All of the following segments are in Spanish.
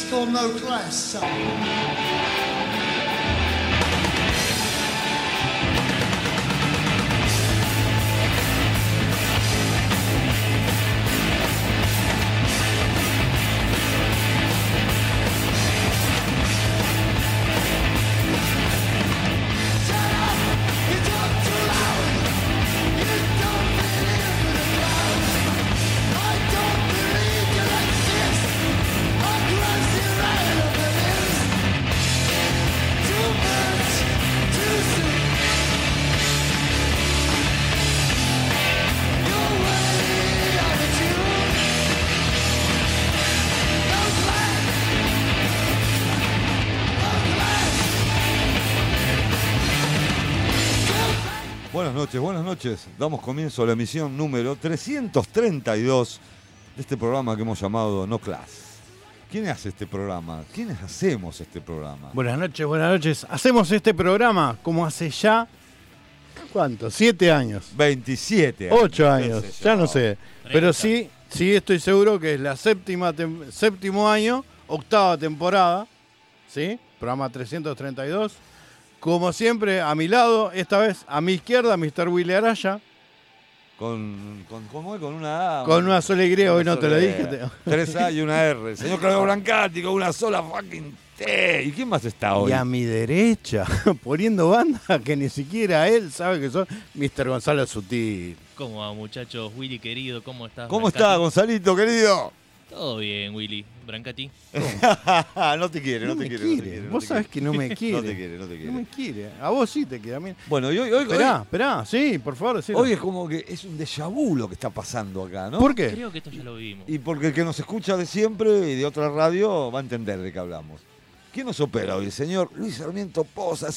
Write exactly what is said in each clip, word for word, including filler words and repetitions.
called No Class. Buenas noches, buenas noches. Damos comienzo a la emisión número trescientos treinta y dos de este programa que hemos llamado No Class. ¿Quién hace este programa? ¿Quiénes hacemos este programa? Buenas noches, buenas noches. Hacemos este programa como hace ya, ¿cuánto? Siete años. veintisiete años. Ocho años, ya no sé. Pero sí, sí estoy seguro que es la séptima tem- séptimo año, octava temporada, ¿sí? Programa trescientos treinta y dos. Como siempre, a mi lado, esta vez a mi izquierda, mister Willy Araya. Con, con, ¿cómo es? Con una A. Con una sola Y, hoy no te lo dije. Te... Tres A y una R. El señor Claudio Brancati con una sola fucking T. ¿Y quién más está hoy? Y a mi derecha, poniendo banda que ni siquiera él sabe que son mister Gonzalo Sutil. ¿Cómo va, muchachos? Willy, querido, ¿cómo estás? ¿Cómo Brancati? está, Gonzalito, querido? Todo bien, Willy. Brancati. no te quiere, no, No te me quiere. quiere. No te quiere, no Vos te sabés quiere. que no me quiere. No te quiere, no te quiere. No me quiere. A vos sí te quiere, a mí. Bueno, y hoy, hoy, Esperá, hoy, esperá, sí, por favor, decilo. hoy es como que es un déjà vu lo que está pasando acá, ¿no? ¿Por qué? Creo que esto ya lo vimos. Y porque el que nos escucha de siempre y de otra radio va a entender de qué hablamos. ¿Quién nos opera hoy? El señor Luis Sarmiento Poza,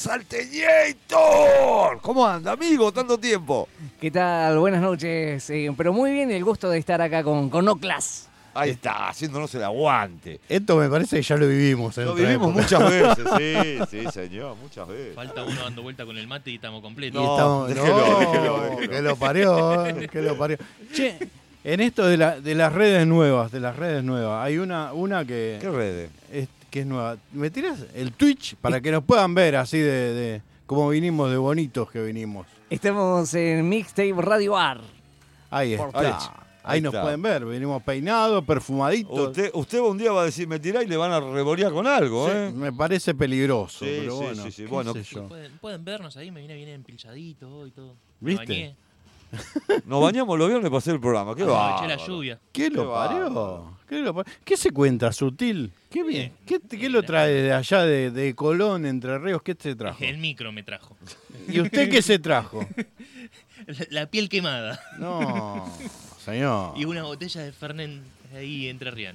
Salteñator. ¿Cómo anda, amigo? Tanto tiempo. ¿Qué tal? Buenas noches. Eh, pero muy bien, el gusto de estar acá con, con No Class. Ahí está, haciéndonos el aguante. Esto me parece que ya lo vivimos. en Lo otra vivimos época. muchas veces, sí, sí, señor, muchas veces. Falta uno dando vuelta con el mate y estamos completos. Y No, estamos- déjelo, no, déjelo, déjelo. que lo parió, eh, que lo parió. Che, en esto de, la, de las redes nuevas, de las redes nuevas, hay una, una que, ¿Qué redes? es, que es nueva. ¿Me tirás el Twitch para que nos puedan ver así de, de cómo vinimos, de bonitos que vinimos? Estamos en Mixtape Radio Bar. Ahí Por está. Twitch. Ahí, Ahí nos está. pueden ver, venimos peinados, perfumaditos. Usted, usted un día va a decir, me tirá y le van a revolear con algo, Sí, ¿eh? me parece peligroso, Sí, pero sí, bueno, sí, sí. qué Bueno, sé yo. ¿Pueden, pueden vernos ahí, me viene bien empilchadito y todo. Me ¿Viste? bañé, Nos bañamos los viernes para hacer el programa. ¿Qué va? aproveché la lluvia. ¿Qué lo Qué parió? bárbaro. ¿Qué, lo parió? ¿Qué se cuenta, Sutil? ¿Qué bien? Bien. ¿Qué, qué lo trae de allá, de, de Colón, Entre Ríos? ¿Qué se trajo? El micro me trajo. ¿Y usted qué se trajo? La, la piel quemada. No, señor. Y una botella de Fernet ahí entrerriano.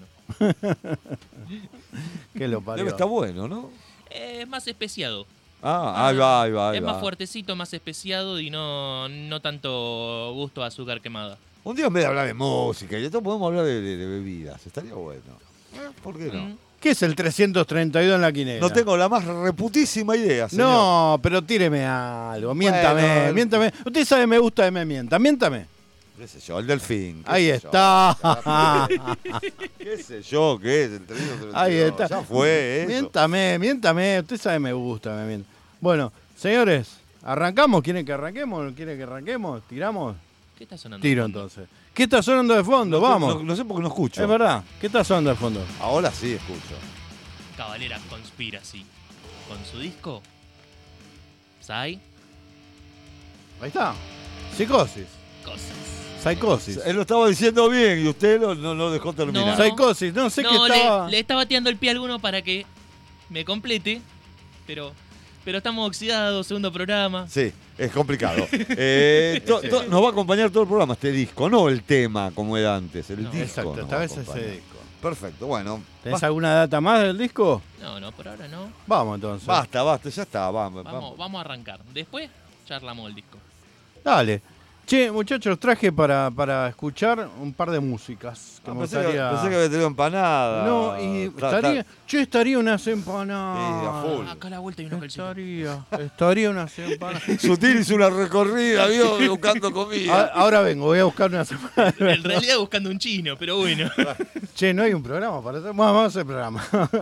¿Qué lo parió? Debe estar bueno, ¿no? Eh, Es más especiado. Ah, ahí va, ahí va, ahí es va. más fuertecito, más especiado y no, no tanto gusto a azúcar quemada. Un día en vez de hablar de música y esto podemos hablar de, de- de bebidas. Estaría bueno. ¿Eh? ¿Por qué no? Mm. ¿Qué es el trescientos treinta y dos en la quinela? No tengo la más reputísima idea, señor. No, pero tíreme algo, miéntame, Bueno, el- miéntame. Usted sabe, me gusta que me mienta, miéntame. ¿Qué sé yo? El delfín. qué Ahí sé yo. está. ¿Qué sé yo? ¿Qué es? El trescientos treinta y dos. Ahí está. Ya fue eso. Miéntame, miéntame. Usted sabe, me gusta, me mienta. Bueno, señores, ¿arrancamos? ¿Quieren que arranquemos? ¿Quieren que arranquemos? ¿Tiramos? ¿Qué está sonando? Tiro de fondo? entonces. ¿Qué está sonando de fondo? Vamos. No, no sé por qué no escucho. Es verdad. ¿Qué está sonando de fondo? Ahora sí escucho. Cavalera Conspiracy. Con su disco Psy Ahí está. Psicosis. Cosas. Psicosis. Él lo estaba diciendo bien y usted lo- no lo dejó terminar. No. Psicosis. No sé No, qué le, estaba. le estaba tirando el pie a alguno para que me complete, pero, pero estamos oxidados, segundo programa. Sí, es complicado. Eh, to- to- nos va a acompañar todo el programa este disco, no el tema como era antes, el No, disco. Exacto, nos esta va a vez ese acompañar. disco. Perfecto, bueno. ¿Tenés ba- alguna data más del disco? No, no, por ahora no. Vamos entonces. Basta, basta, ya está. Vamos, Vamos, vamos. vamos a arrancar. Después charlamos el disco. Dale. Che, muchachos, traje para, para escuchar un par de músicas. Que Ah, me pensé, que, gustaría- pensé que había tenido empanada. No, y Está- estaría. está- Yo estaría unas empanadas. Sí, a full. Acá a la vuelta hay una calcita. Estaría, estaría unas empanadas. Sutil hizo una recorrida, vio, buscando A- comida. Ahora vengo, voy a buscar unas empanadas. En realidad buscando un chino, pero bueno. Che, no hay un programa para hacer. Bueno, vamos a hacer programa.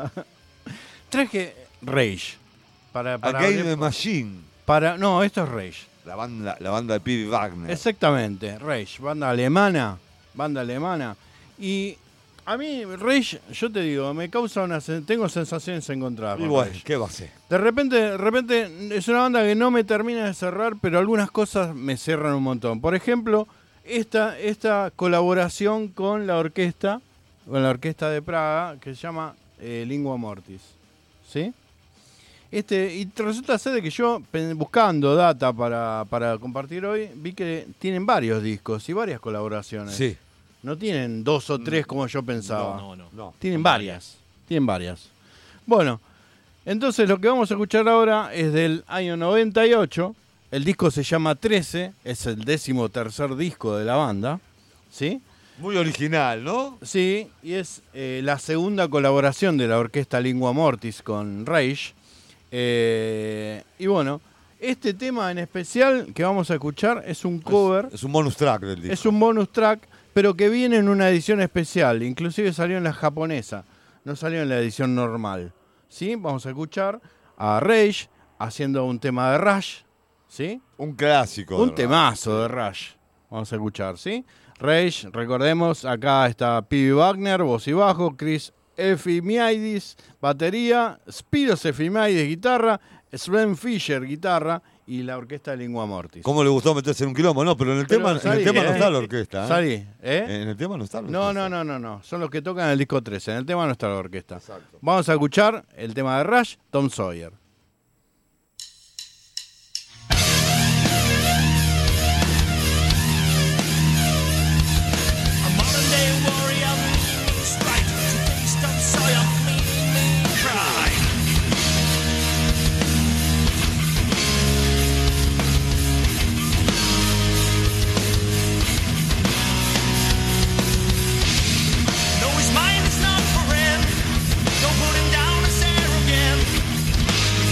Traje Rage. Para, para, Again the Machine. para, no, esto es Rage. La banda, la banda de P B Wagner. Exactamente, Rage, banda alemana, banda alemana. Y a mí Rage, yo te digo, me causa una, sen- tengo sensaciones encontradas. Y con bueno, Rage. ¿qué va a ser? De repente, de repente es una banda que no me termina de cerrar, pero algunas cosas me cierran un montón. Por ejemplo, esta, esta colaboración con la orquesta, con la orquesta de Praga, que se llama eh, Lingua Mortis. ¿Sí? Este, y resulta ser de que yo, pen- buscando data para, para compartir hoy, vi que tienen varios discos y varias colaboraciones. Sí. No tienen dos o tres como yo pensaba. No, no, no. No. Tienen varias. Tienen varias. Bueno, entonces lo que vamos a escuchar ahora es del año noventa y ocho. El disco se llama trece, es el décimo tercer disco de la banda. ¿Sí? Muy original, ¿no? Sí, y es eh, la segunda colaboración de la orquesta Lingua Mortis con Rage. Eh, y bueno, este tema en especial que vamos a escuchar es un cover. Es, es un bonus track del disco. Es un bonus track, pero que viene en una edición especial. Inclusive salió en la japonesa, no salió en la edición normal. ¿Sí? Vamos a escuchar a Rage haciendo un tema de Rush. ¿Sí? Un clásico. Un de temazo de Rush. Vamos a escuchar, ¿sí? Rage, recordemos, acá está P B Wagner, voz y bajo, Chris Efimiadis, batería, Spiros Efimiadis, guitarra, Sven Fischer, guitarra, y la orquesta de Lingua Mortis. ¿Cómo le gustó meterse en un quilombo? No, pero en el Pero tema, en salí, el tema no ¿eh? está la orquesta. ¿eh? Salí, ¿eh? En el tema no está la No, orquesta. no, no, no, no. Son los que tocan en el disco trece. En el tema no está la orquesta. Exacto. Vamos a escuchar el tema de Rush, Tom Sawyer. A modern day warrior, meaning strike to face Tom Sawyer, meaning pride. No, his mind is not for him. Don't put him down as arrogant.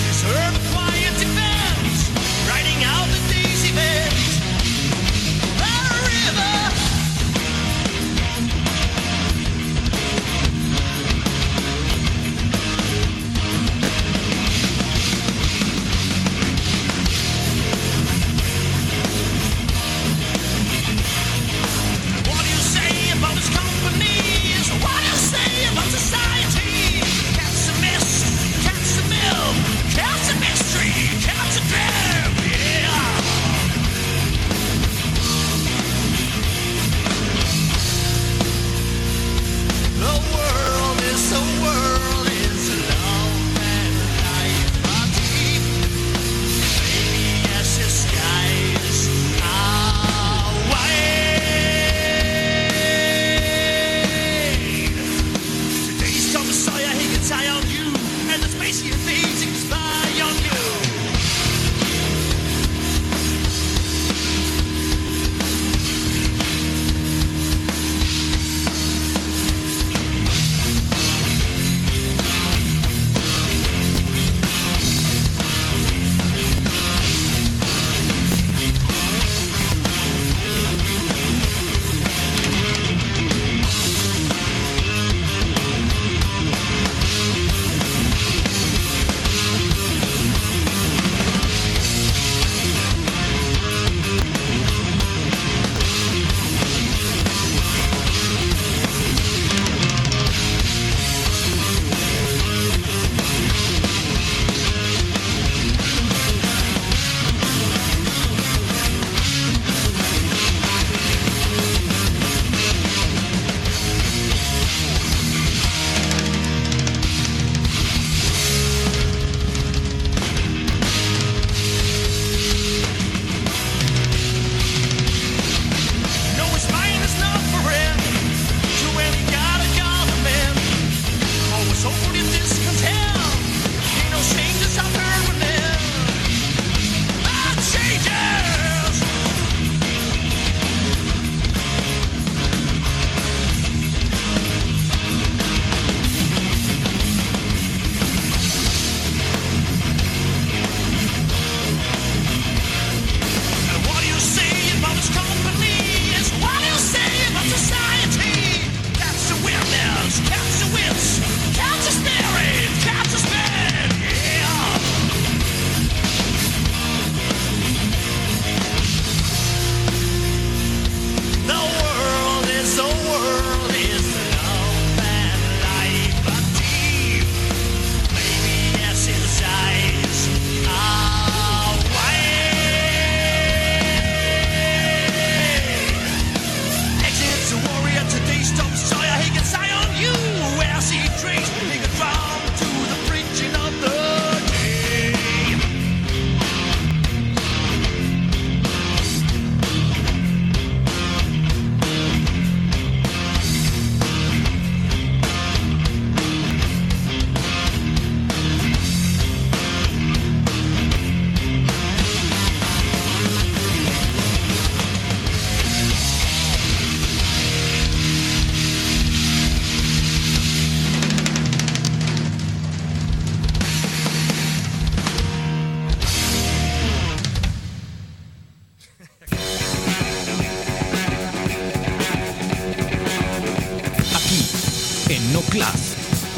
en No Class.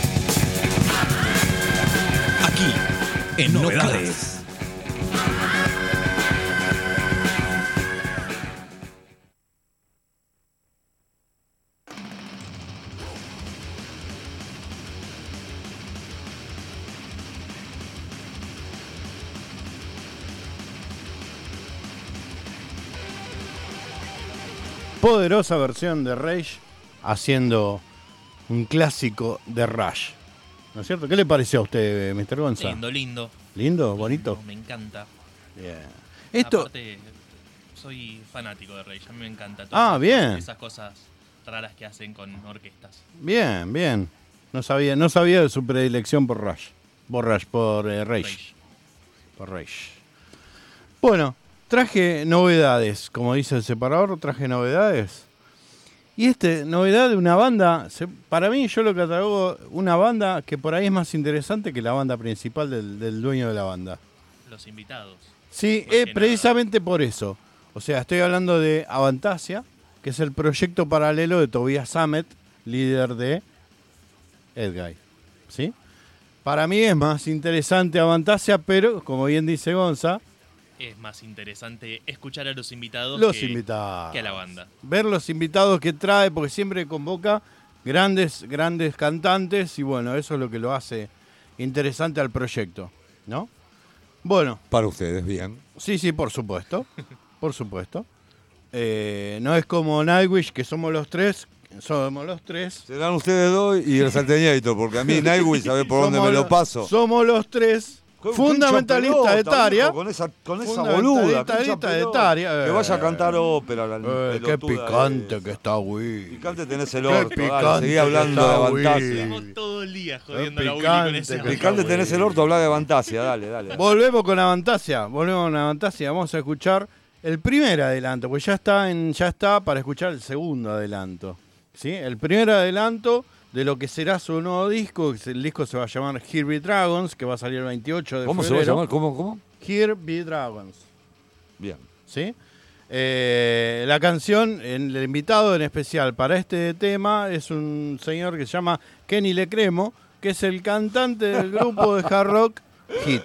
Aquí, en No Class. Poderosa versión de Rage haciendo un clásico de Rush. ¿No es cierto? ¿Qué le pareció a usted, mister Gonza? Lindo, lindo. ¿Lindo? ¿Bonito? Lindo, me encanta. Bien. Esto... Aparte, soy fanático de Rage. A mí me encanta. Ah, esas, bien. Esas cosas raras que hacen con orquestas. Bien, bien. No sabía, no sabía de su predilección por Rush. Por Rush, por eh, Rage. Rage. Por Rage. Bueno, traje novedades. Como dice el separador, traje novedades. Y este, novedad de una banda, se- para mí yo lo catalogo una banda que por ahí es más interesante que la banda principal del, del dueño de la banda. Los invitados. Sí, Más eh, que precisamente por eso. O sea, estoy hablando de Avantasia, que es el proyecto paralelo de Tobias Sammet, líder de Edguy. ¿Sí? Para mí es más interesante Avantasia, pero, como bien dice Gonza, Es más interesante escuchar a los invitados los que, invitados. que a la banda. Ver los invitados que trae, porque siempre convoca grandes, grandes cantantes, y bueno, eso es lo que lo hace interesante al proyecto, ¿no? Bueno, Para ustedes, bien. sí, sí, por supuesto, por supuesto. Eh, no es como Nightwish, que somos los tres, somos los tres. Serán ustedes dos y el Salteñator, porque a mí Nightwish sabe por dónde Somos me lo los- paso. Somos los tres Qué- qué fundamentalistas hincha de pelota, Taria. viejo, Con esa, con esa Fundamentalista boluda. qué hincha de pelota. Taria, Que vaya a eh. cantar ópera. La Eh, qué pelotuda picante esa. que está, güey. Picante tenés el Qué orto. Dale, picante seguí que hablando está, de güey. Avantasia. Estamos todo el día jodiendo Qué la Willy con picante ese. que Picante está, tenés güey. el orto, habla de Avantasia. Dale, dale. Volvemos con Avantasia, volvemos con Avantasia, vamos a escuchar el primer adelanto, pues ya está en, ya está para escuchar el segundo adelanto. ¿Sí? El primer adelanto de lo que será su nuevo disco, que el disco se va a llamar Here Be Dragons, que va a salir el veintiocho de ¿Cómo se va a febrero. llamar? ¿Cómo? ¿Cómo? Here Be Dragons. Bien. ¿Sí? Eh, la canción, el invitado en especial para este tema es un señor que se llama Kenny Lecremo, que es el cantante del grupo de hard rock Hit.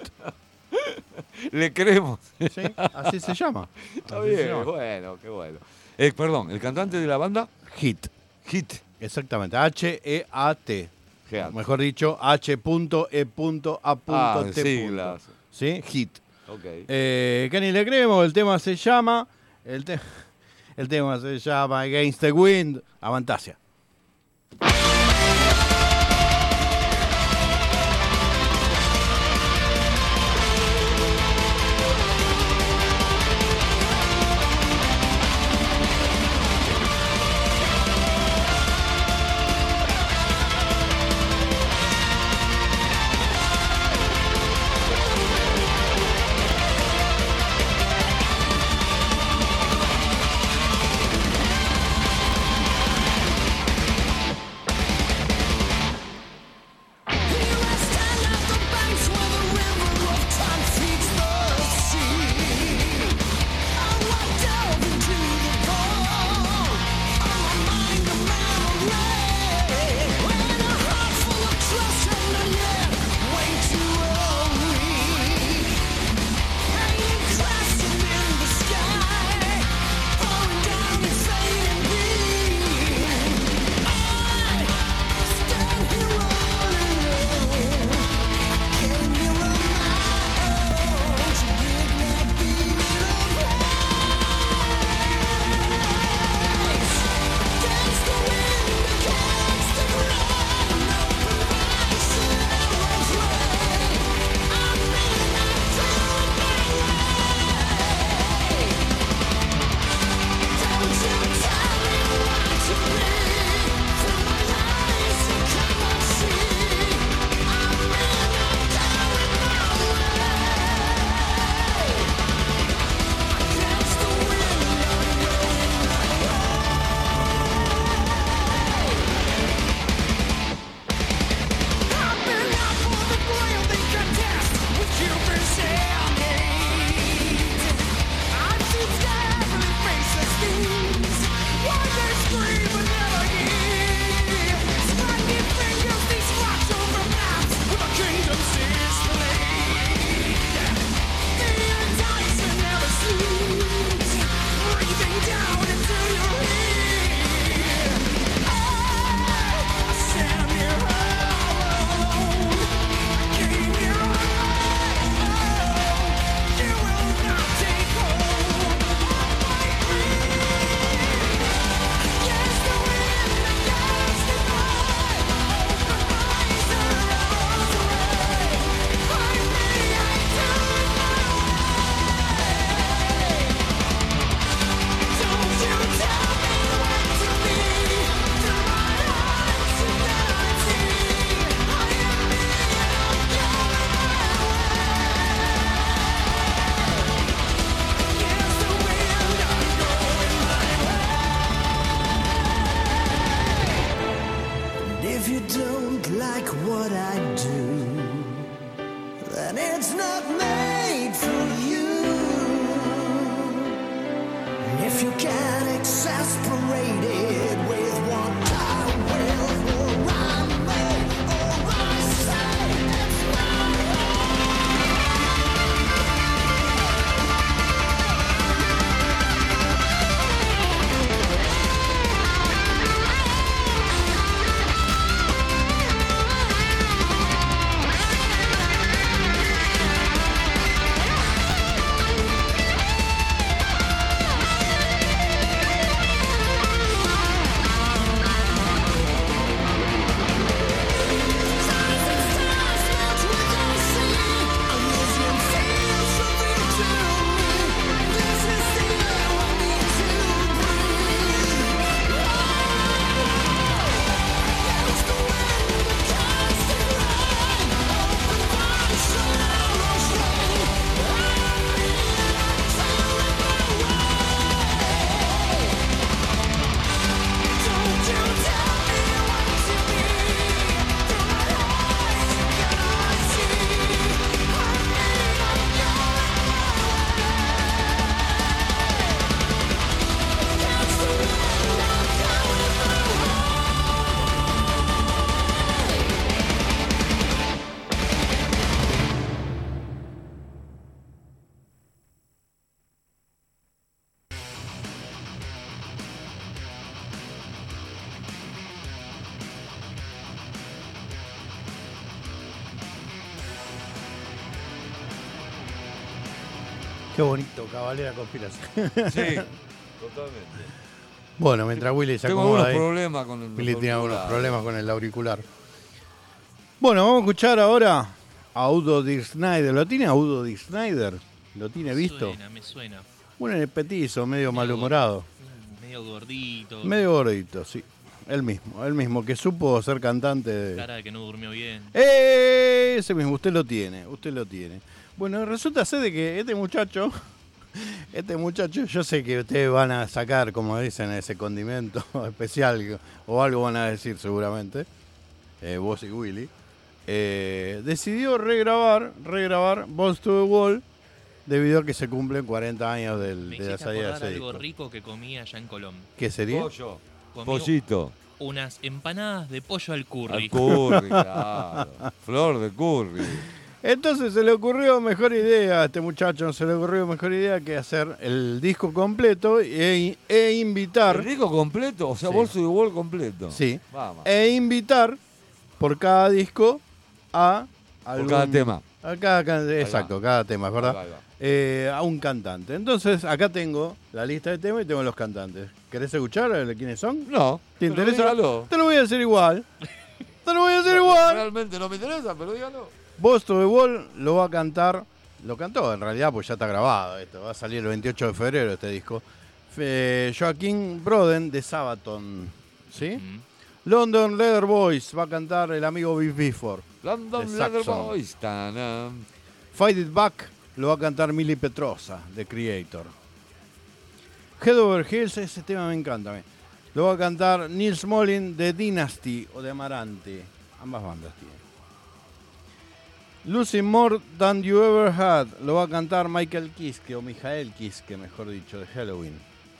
Le creemos. ¿Sí? Así se llama. Está Así se bien, llama. bueno, qué bueno. Eh, perdón, el cantante de la banda, Hit. Hit. Exactamente, H E A T. Heat. Mejor dicho, H E A Ah, T. siglas. ¿Sí? Hit. Ok. Eh, Kenny le creemos, el tema se llama. El, te- el tema se llama Against the Wind, Avantasia. if you don't like what I do, then it's not made for you. If you get exasperated with what I will or I may or I say, it's not Qué bonito, Cabalera Conspiración. Sí, totalmente. Bueno, mientras Willy se Tengo acomoda algunos ahí. problemas con el Willy tiene algunos auricular. problemas con el auricular. Bueno, vamos a escuchar ahora a Udo Dirk Snyder. ¿Lo tiene a Udo Dirk Snyder? ¿Lo tiene visto? Me suena, me suena. Un petizo, medio Medio malhumorado. Mm, Medio gordito. Medio gordito, sí. Él mismo, él mismo, que supo ser cantante de... Cara de que no durmió bien. ¡Eh! Ese mismo, usted lo tiene, usted lo tiene. Bueno, resulta ser de que este muchacho, este muchacho, yo sé que ustedes van a sacar, como dicen, ese condimento especial, o algo van a decir seguramente, eh, vos y Willy, eh, decidió regrabar, regrabar Balls to the Wall, debido a que se cumplen cuarenta años del, Me de la hiciste salida de acordar ese algo disco. rico que comía allá en Colón. ¿Qué sería? Pollo, Comí pollito, unas empanadas de pollo al curry. al curry, claro. Flor de curry. Entonces se le ocurrió mejor idea a este muchacho, se le ocurrió mejor idea que hacer el disco completo e, e invitar, ¿El disco completo? O sea, Sí. bolso de wall completo. sí, Vamos. e invitar por cada disco a algún- cada tema. a cada can- exacto, va. cada tema, es verdad. Ahí va, ahí va. Eh, a un cantante. Entonces acá tengo la lista de temas y tengo los cantantes. ¿Querés escuchar eh, quiénes son? No. ¿Te pero interesa? dígalo. Te lo voy a decir igual. Te lo voy a decir igual. Realmente no me interesa, pero dígalo. Balls to the Wall lo va a cantar, lo cantó en realidad, pues ya está grabado esto, va a salir el veintiocho de febrero este disco. Eh, Joaquín Broden de Sabaton, ¿sí? Mm. London Leather Boys va a cantar el amigo Biff Bifford. London De Leather Saxon. Boys. Tanam. Fight It Back lo va a cantar Millie Petrosa de Creator. Head Over Heels, ese tema me encanta a mí. Lo va a cantar Neil Smolin de Dynasty o de Amarante. Ambas bandas tienen. Losing More Than You Ever Had lo va a cantar Michael Kiske o Mijael Kiske, mejor dicho, de Halloween.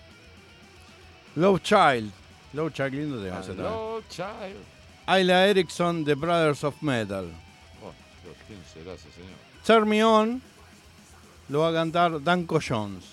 Love Child, Love Child, lindo tema ese también. Hello, child. Ayla Erickson de Brothers of Metal. Oh, Dios, ¿quién será ese señor? Turn Me On lo va a cantar Danko Jones.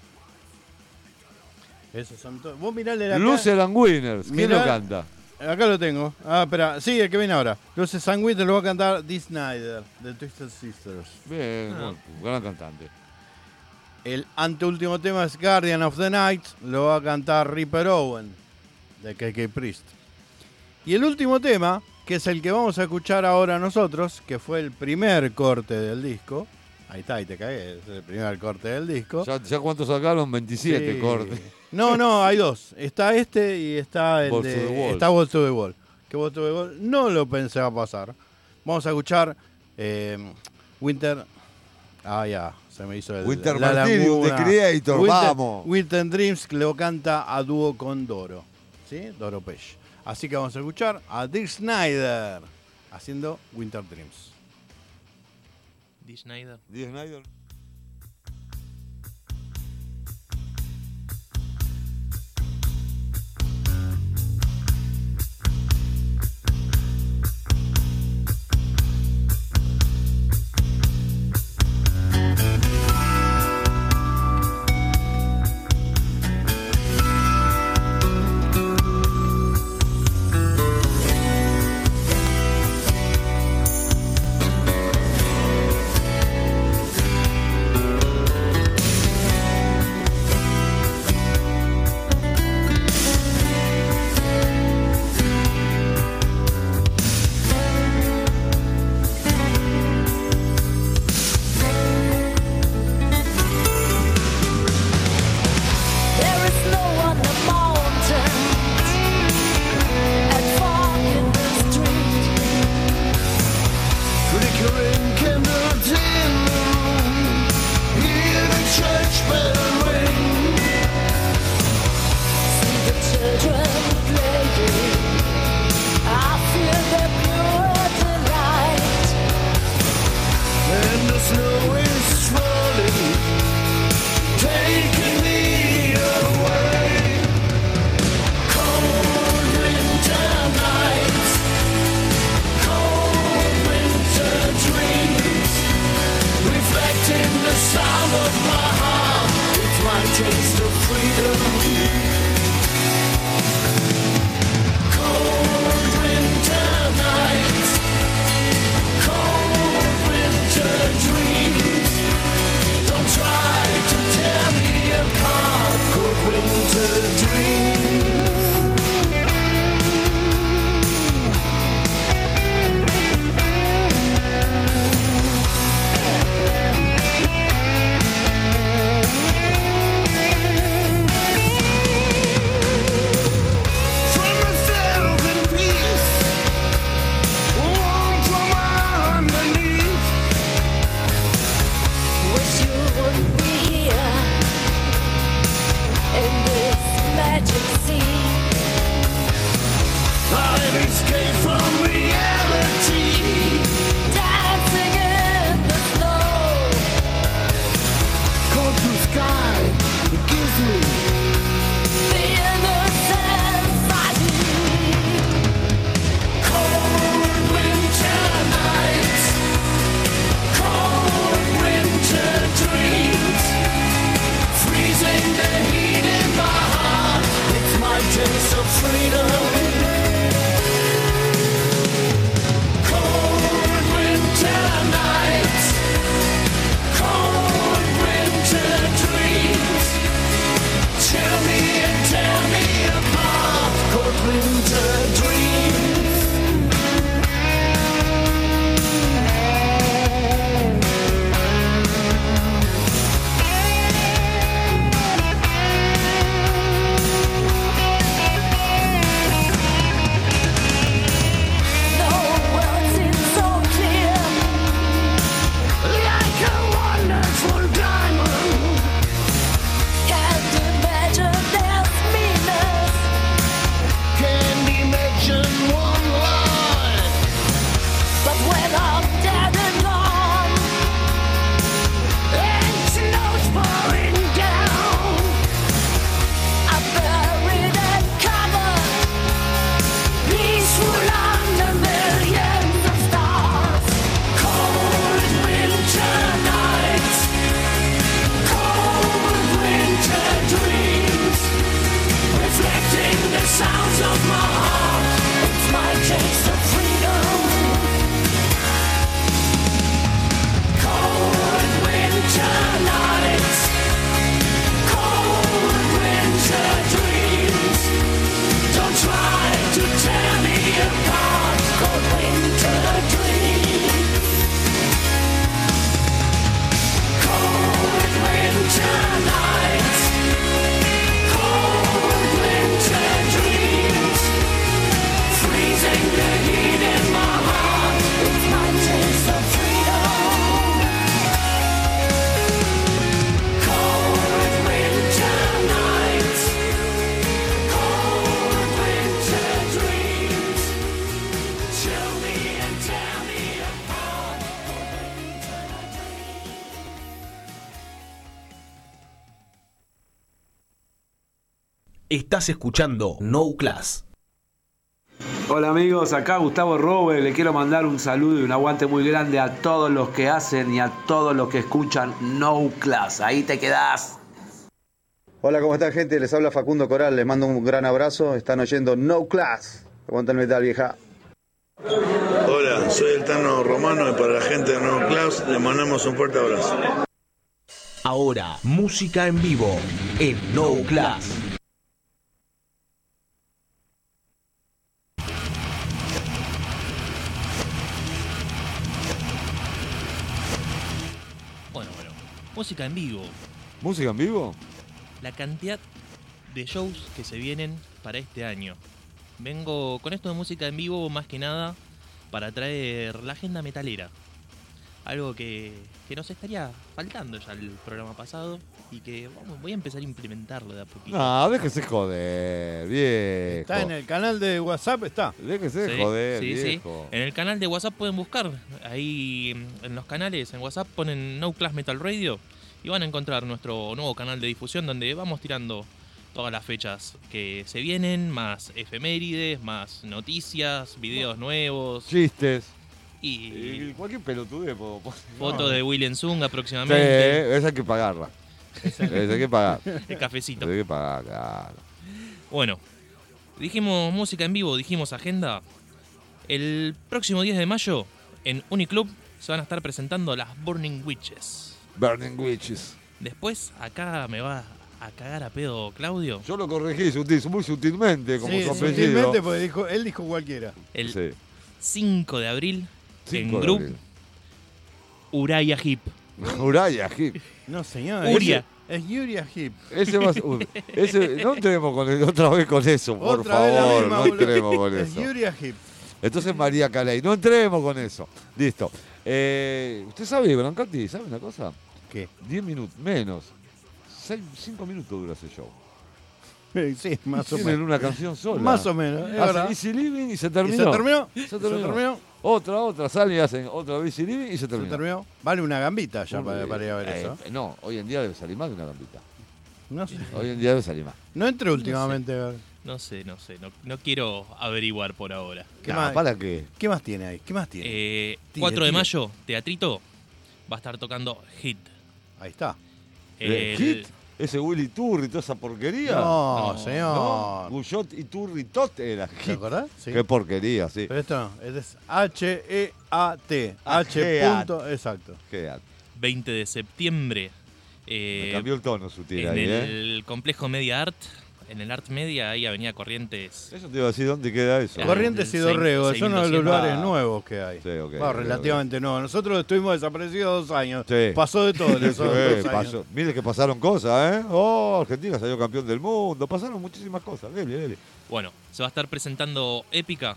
Esos son todos. Vos mirale la Loser and Winners. ¿Quién Mirá. lo canta? Acá lo tengo. Ah, espera. Sí, el que viene ahora. Luces Sanguineous lo va a cantar Dee Snider, de Twisted Sisters. Bien, Ah. bueno, gran cantante. El anteúltimo tema es Guardian of the Night. Lo va a cantar Reaper Owen, de K K Priest. Y el último tema, que es el que vamos a escuchar ahora nosotros, que fue el primer corte del disco. Ahí está, ahí te cagué. Es el primer corte del disco. ¿Ya, ya cuántos sacaron? veintisiete Sí. cortes. No, no, hay dos. Está este y está el Balls de... to the Wall. Está Balls to the Wall. Que Balls to the Wall no lo pensé a pasar. Vamos a escuchar eh, Winter... Ah, ya, se me hizo el... Winter la Martirium de laguna. Creator, Winter, vamos. Winter Dreams, que lo canta a dúo con Doro. ¿Sí? Doro Page. Así que vamos a escuchar a Dee Snider haciendo Winter Dreams. Dee Snider. Dee Snider. There is snow on the mountains and fog in the street. Flickering candles in the room, hear the church bell ring. See the children playing. I feel their pure delight. And the snow is falling, taking me away. Cold winter nights, cold winter dreams, reflecting the sound of my heart. It's my taste of freedom. Cold winter nights, cold winter dreams. Don't try to tear me apart, cold winter dreams. There Estás escuchando No Class. Hola amigos, acá Gustavo Robe, le quiero mandar un saludo y un aguante muy grande a todos los que hacen y a todos los que escuchan No Class. Ahí te quedás. Hola, ¿cómo están, gente? Les habla Facundo Coral, les mando un gran abrazo. Están oyendo No Class. Aguanta el metal, vieja. Hola, soy el Tano Romano y para la gente de No Class les mandamos un fuerte abrazo. Ahora, música en vivo en No Class. Bueno, bueno. Música en vivo. ¿Música en vivo? La cantidad de shows que se vienen para este año. Vengo con esto de música en vivo más que nada para traer la agenda metalera. Algo que, que nos estaría faltando ya el programa pasado y que vamos, voy a empezar a implementarlo de a poquito. No, déjese joder, viejo. Está en el canal de WhatsApp, está. Déjese Sí, joder, sí, sí. viejo. En el canal de WhatsApp pueden buscar. Ahí en los canales, en WhatsApp ponen No Class Metal Radio y van a encontrar nuestro nuevo canal de difusión donde vamos tirando todas las fechas que se vienen, más efemérides, más noticias, videos nuevos. Chistes. Y, y cualquier pelotudez. Po, po. Fotos no. de William Zung Sí, aproximadamente. esa hay que pagarla. Esa hay que pagar. El cafecito. Esa hay que pagar, claro. Bueno, dijimos música en vivo, dijimos agenda. El próximo diez de mayo, en Uniclub, se van a estar presentando las Burning Witches. Burning Witches. Después, acá me va a cagar a pedo Claudio. Yo lo corregí sutil, muy sutilmente, como Sí, su apellido. sutilmente, porque dijo, él dijo cualquiera. El Sí. cinco de abril, en cinco de Group, abril. Uraya Hip. Uraya Hip. No, señor. Uria. Es, es Uria Hip. Ese va a ser- uh, ese, no entremos con el- otra vez con eso, por Otra vez la favor. misma, No boludo. entremos con Es eso. Uria Hip. Entonces María Caley, no entremos con eso. Listo. Eh, ¿Usted sabe, Brancati, sabe una cosa? ¿Qué? Diez minutos, menos. Seis, cinco minutos dura ese show. Sí, más o Tienen menos. una canción sola. Más o menos, es Hacen verdad. Easy Living y se ¿Y terminó. se terminó? Se ¿Se terminó. terminó? Otra, otra, salen y hacen otra Easy Living y se ¿Se terminó. terminó? Vale una gambita ya para, para ir a ver Eh, eso. No, hoy en día debe salir más de una gambita. No sé. Hoy en día debe salir más. No entré últimamente. a ver. No sé, no sé, no, no quiero averiguar por ahora. ¿Qué, Nah, más, ¿para qué? ¿Qué más tiene ahí? ¿Qué más tiene? Eh, Tire, cuatro de tire. mayo, Teatrito, va a estar tocando Hit. Ahí está. ¿El Hit? ¿Ese Willy Turri, toda esa porquería? No, No, señor. ¿No? Guyot y Turri Tot era ¿Te Hit. acordás? Sí. Qué porquería, sí. Pero esto no, este es H E A T. Ah, H. G-A-T. punto, exacto. Qué at- veinte de septiembre. Me eh, cambió el tono sutil en ahí, ¿eh? el complejo Media Art, en el Art Media, ahí Avenida Corrientes. Eso te iba a decir, ¿dónde queda eso? Claro. Corrientes y seis- Dorrego, seis son uno de los mil doscientos. lugares nuevos que hay. Sí, ok, Bueno, ok, relativamente nuevos. Nosotros estuvimos desaparecidos dos años. Sí. Pasó de todo en Sí, esos sí, dos años. pasó. Mire que pasaron cosas, ¿eh? Oh, Argentina salió campeón del mundo. Pasaron muchísimas cosas. Dele, dele. Bueno, se va a estar presentando Épica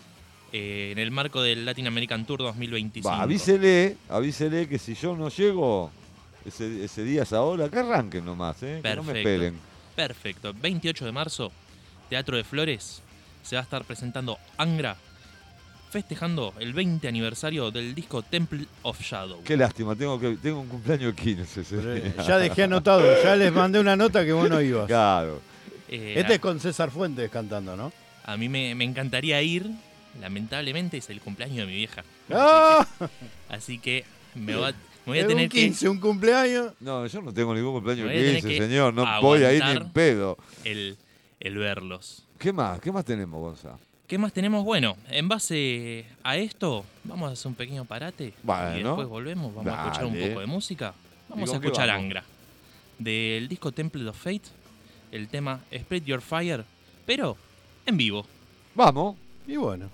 eh, en el marco del Latin American Tour dos mil veinticinco. Va, avísele, avísele que si yo no llego ese, ese día, esa hora, que arranquen nomás, ¿eh? Que no me Perfecto. esperen. Perfecto. veintiocho de marzo, Teatro de Flores, se va a estar presentando Angra, festejando el veinte aniversario del disco Temple of Shadow. Qué lástima, tengo, que, tengo un cumpleaños quince ese Pero, día. eh, ya dejé anotado, ya les mandé una nota que vos no ibas. Claro. Eh, Este es con César Fuentes cantando, ¿no? A mí me, me encantaría ir, lamentablemente es el cumpleaños de mi vieja. ¡Ah! Así que me, va- me voy a Es tener un quince, un cumpleaños. No, yo no tengo ningún cumpleaños Me voy a tener quince, que señor. No voy a ir ni en aguantar. pedo. que el, el verlos. ¿Qué más? ¿Qué más tenemos, Gonza? ¿Qué más tenemos? Bueno, en base a esto, vamos a hacer un pequeño parate. Bueno. Y después volvemos, vamos a escuchar un Dale. poco de música. Vamos ¿Y a con qué escuchar vamos? Angra. Del disco Temple of Fate, el tema Spread Your Fire, pero en vivo. Vamos. Y bueno.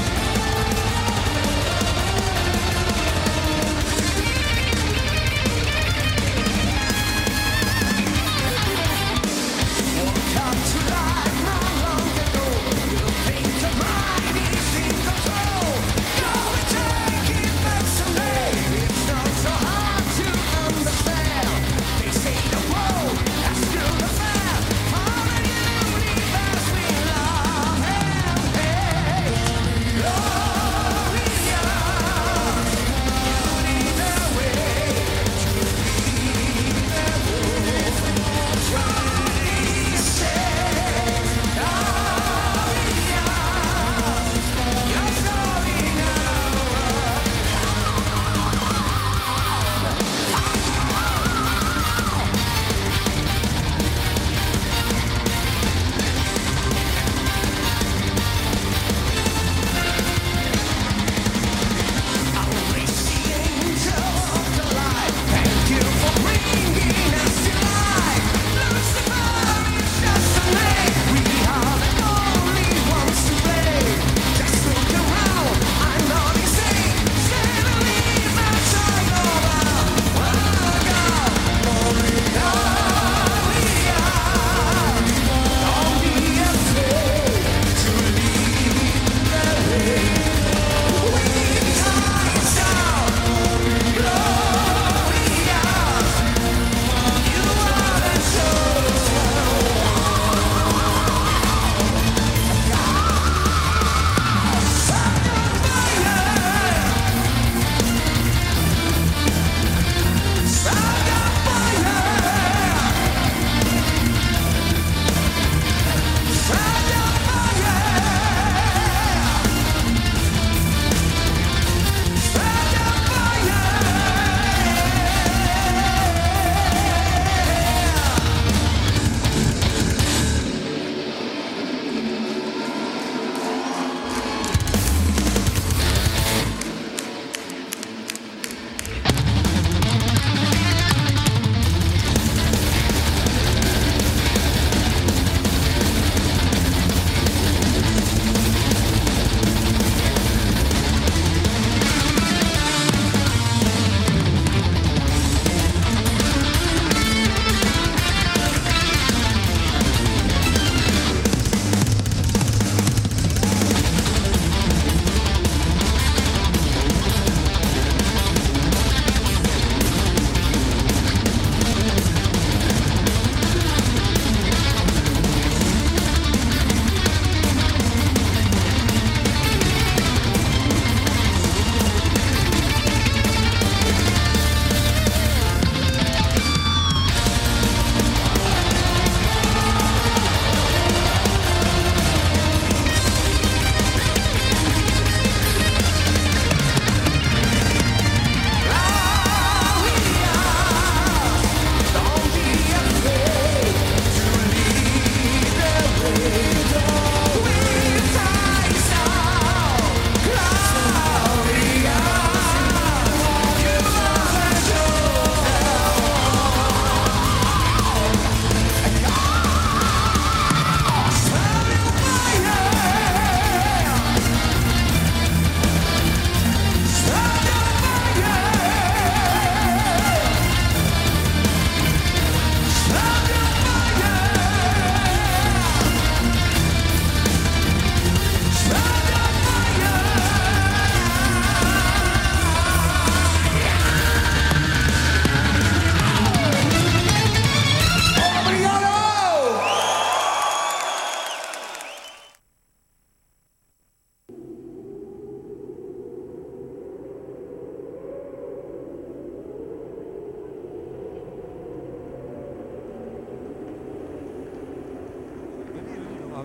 Thank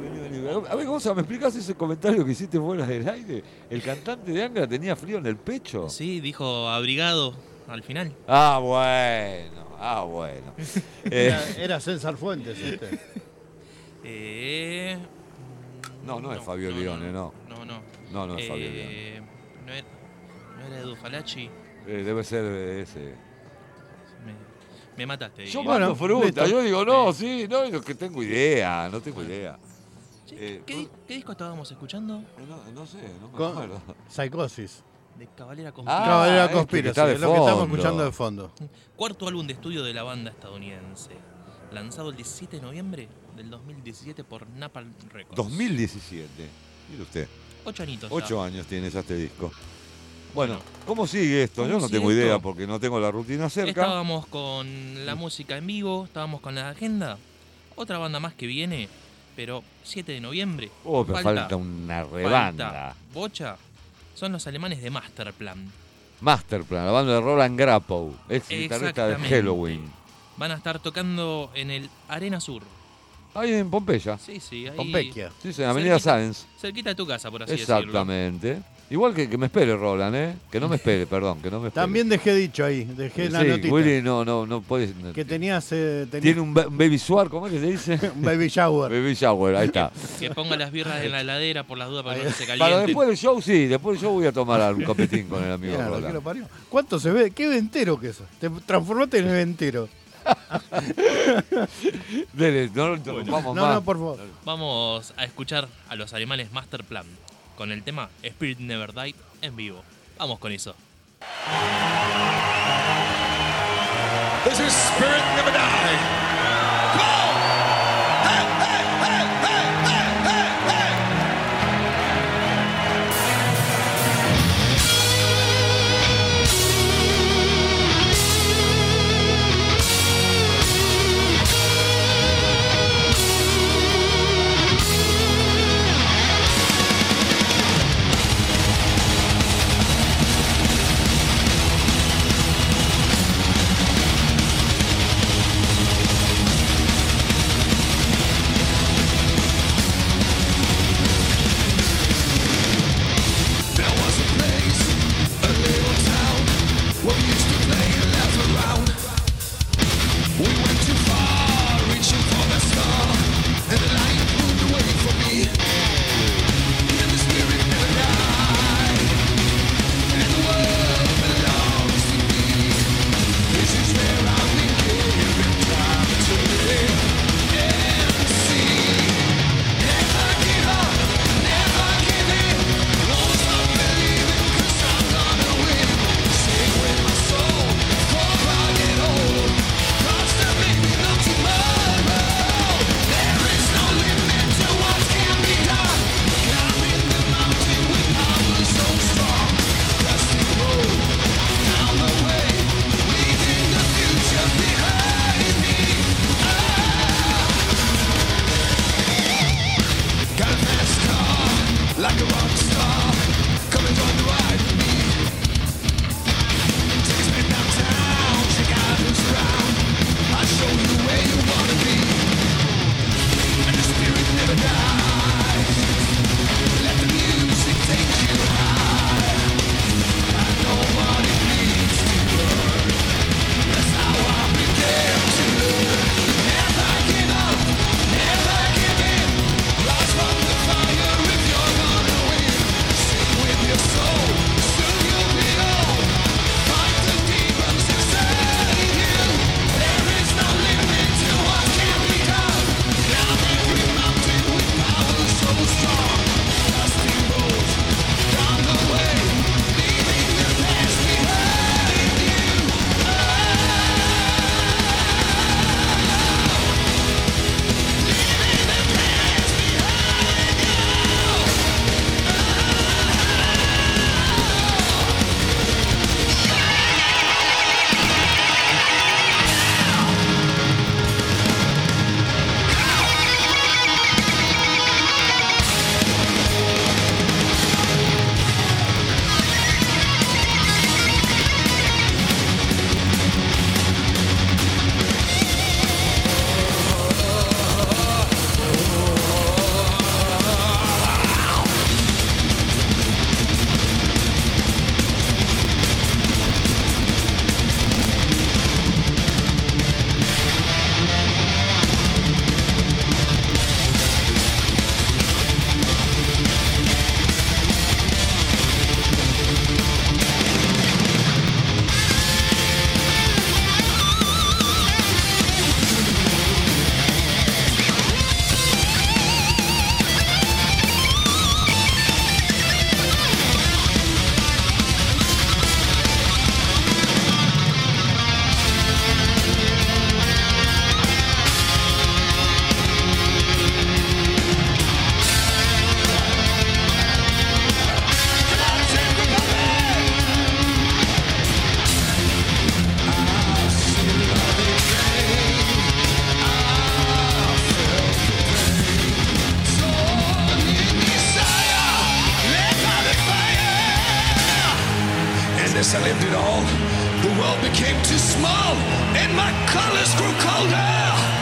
vení, vení. A ver, Gonza, ¿me explicás ese comentario que hiciste fuera del aire? ¿El cantante de Angra tenía frío en el pecho? Sí, dijo abrigado al final. Ah, bueno, ah, bueno. Era, Eh, era César Fuentes este. Eh, no, no es Fabio Lione, no. No, no. No, no es Eh, Fabio Lione. No era, no era Edu Falacci. Eh, debe ser eh, ese. Me, me mataste. Yo Diego. mando Bueno, fruta, listo. yo digo, no, sí, no, es que tengo idea, no tengo idea. Che, Eh, ¿qué, di- qué disco estábamos escuchando? Eh, No, no sé, no me Con- acuerdo. Psicosis. De Cabalera Ah, Conspiracy. Cabalera este que Conspiracy, está de es lo que estamos fondo. escuchando de fondo. Cuarto álbum de estudio de la banda estadounidense. Lanzado el diecisiete de noviembre del dos mil diecisiete por Napalm Records. dos mil diecisiete. Mire usted, Ocho añitos. ya. ocho años tiene ya este disco. Bueno, ¿cómo sigue esto? ¿Cómo Yo no sigue tengo idea esto? porque no tengo la rutina cerca. Estábamos con la música en vivo, estábamos con la agenda. Otra banda más que viene, pero siete de noviembre. Oh, pero falta, una rebanda. falta bocha. Son los alemanes de Masterplan. Masterplan, la banda de Roland Grappow, es guitarrista de Exactamente. Halloween. Van a estar tocando en el Arena Sur. Ahí en Pompeya. Sí, sí, ahí. Pompequia. Sí, sí, en Avenida cerquita- Sáenz. Cerquita de tu casa, por así decirlo. Exactamente. Igual que, que me espere Roland, ¿eh? Que no me espere, perdón, que no me espere. También dejé dicho ahí, dejé la sí, notita. Willy no, no, no puede. Que tenías, eh, tenías Tiene un, ba- un baby shower, ¿cómo es que se dice? un baby shower. Baby shower, ahí está. Que ponga las birras en la heladera por las dudas para que no se Para calienten. después del show, sí, después del show voy a tomar un copetín con el amigo Mira, lo que Roland. lo parió. ¿Cuánto se ve? ¿Qué ventero que eso? Te transformaste en ventero. Dele, no lo interrumpamos No, más. no, por favor. Vamos a escuchar a los alemanes Masterplan con el tema Spirit Never Died en vivo. Vamos con eso. This is Spirit Never Die. Come on! Hey, hey, hey, hey, hey, hey, hey! I lived it all. The world became too small, and my colors grew colder.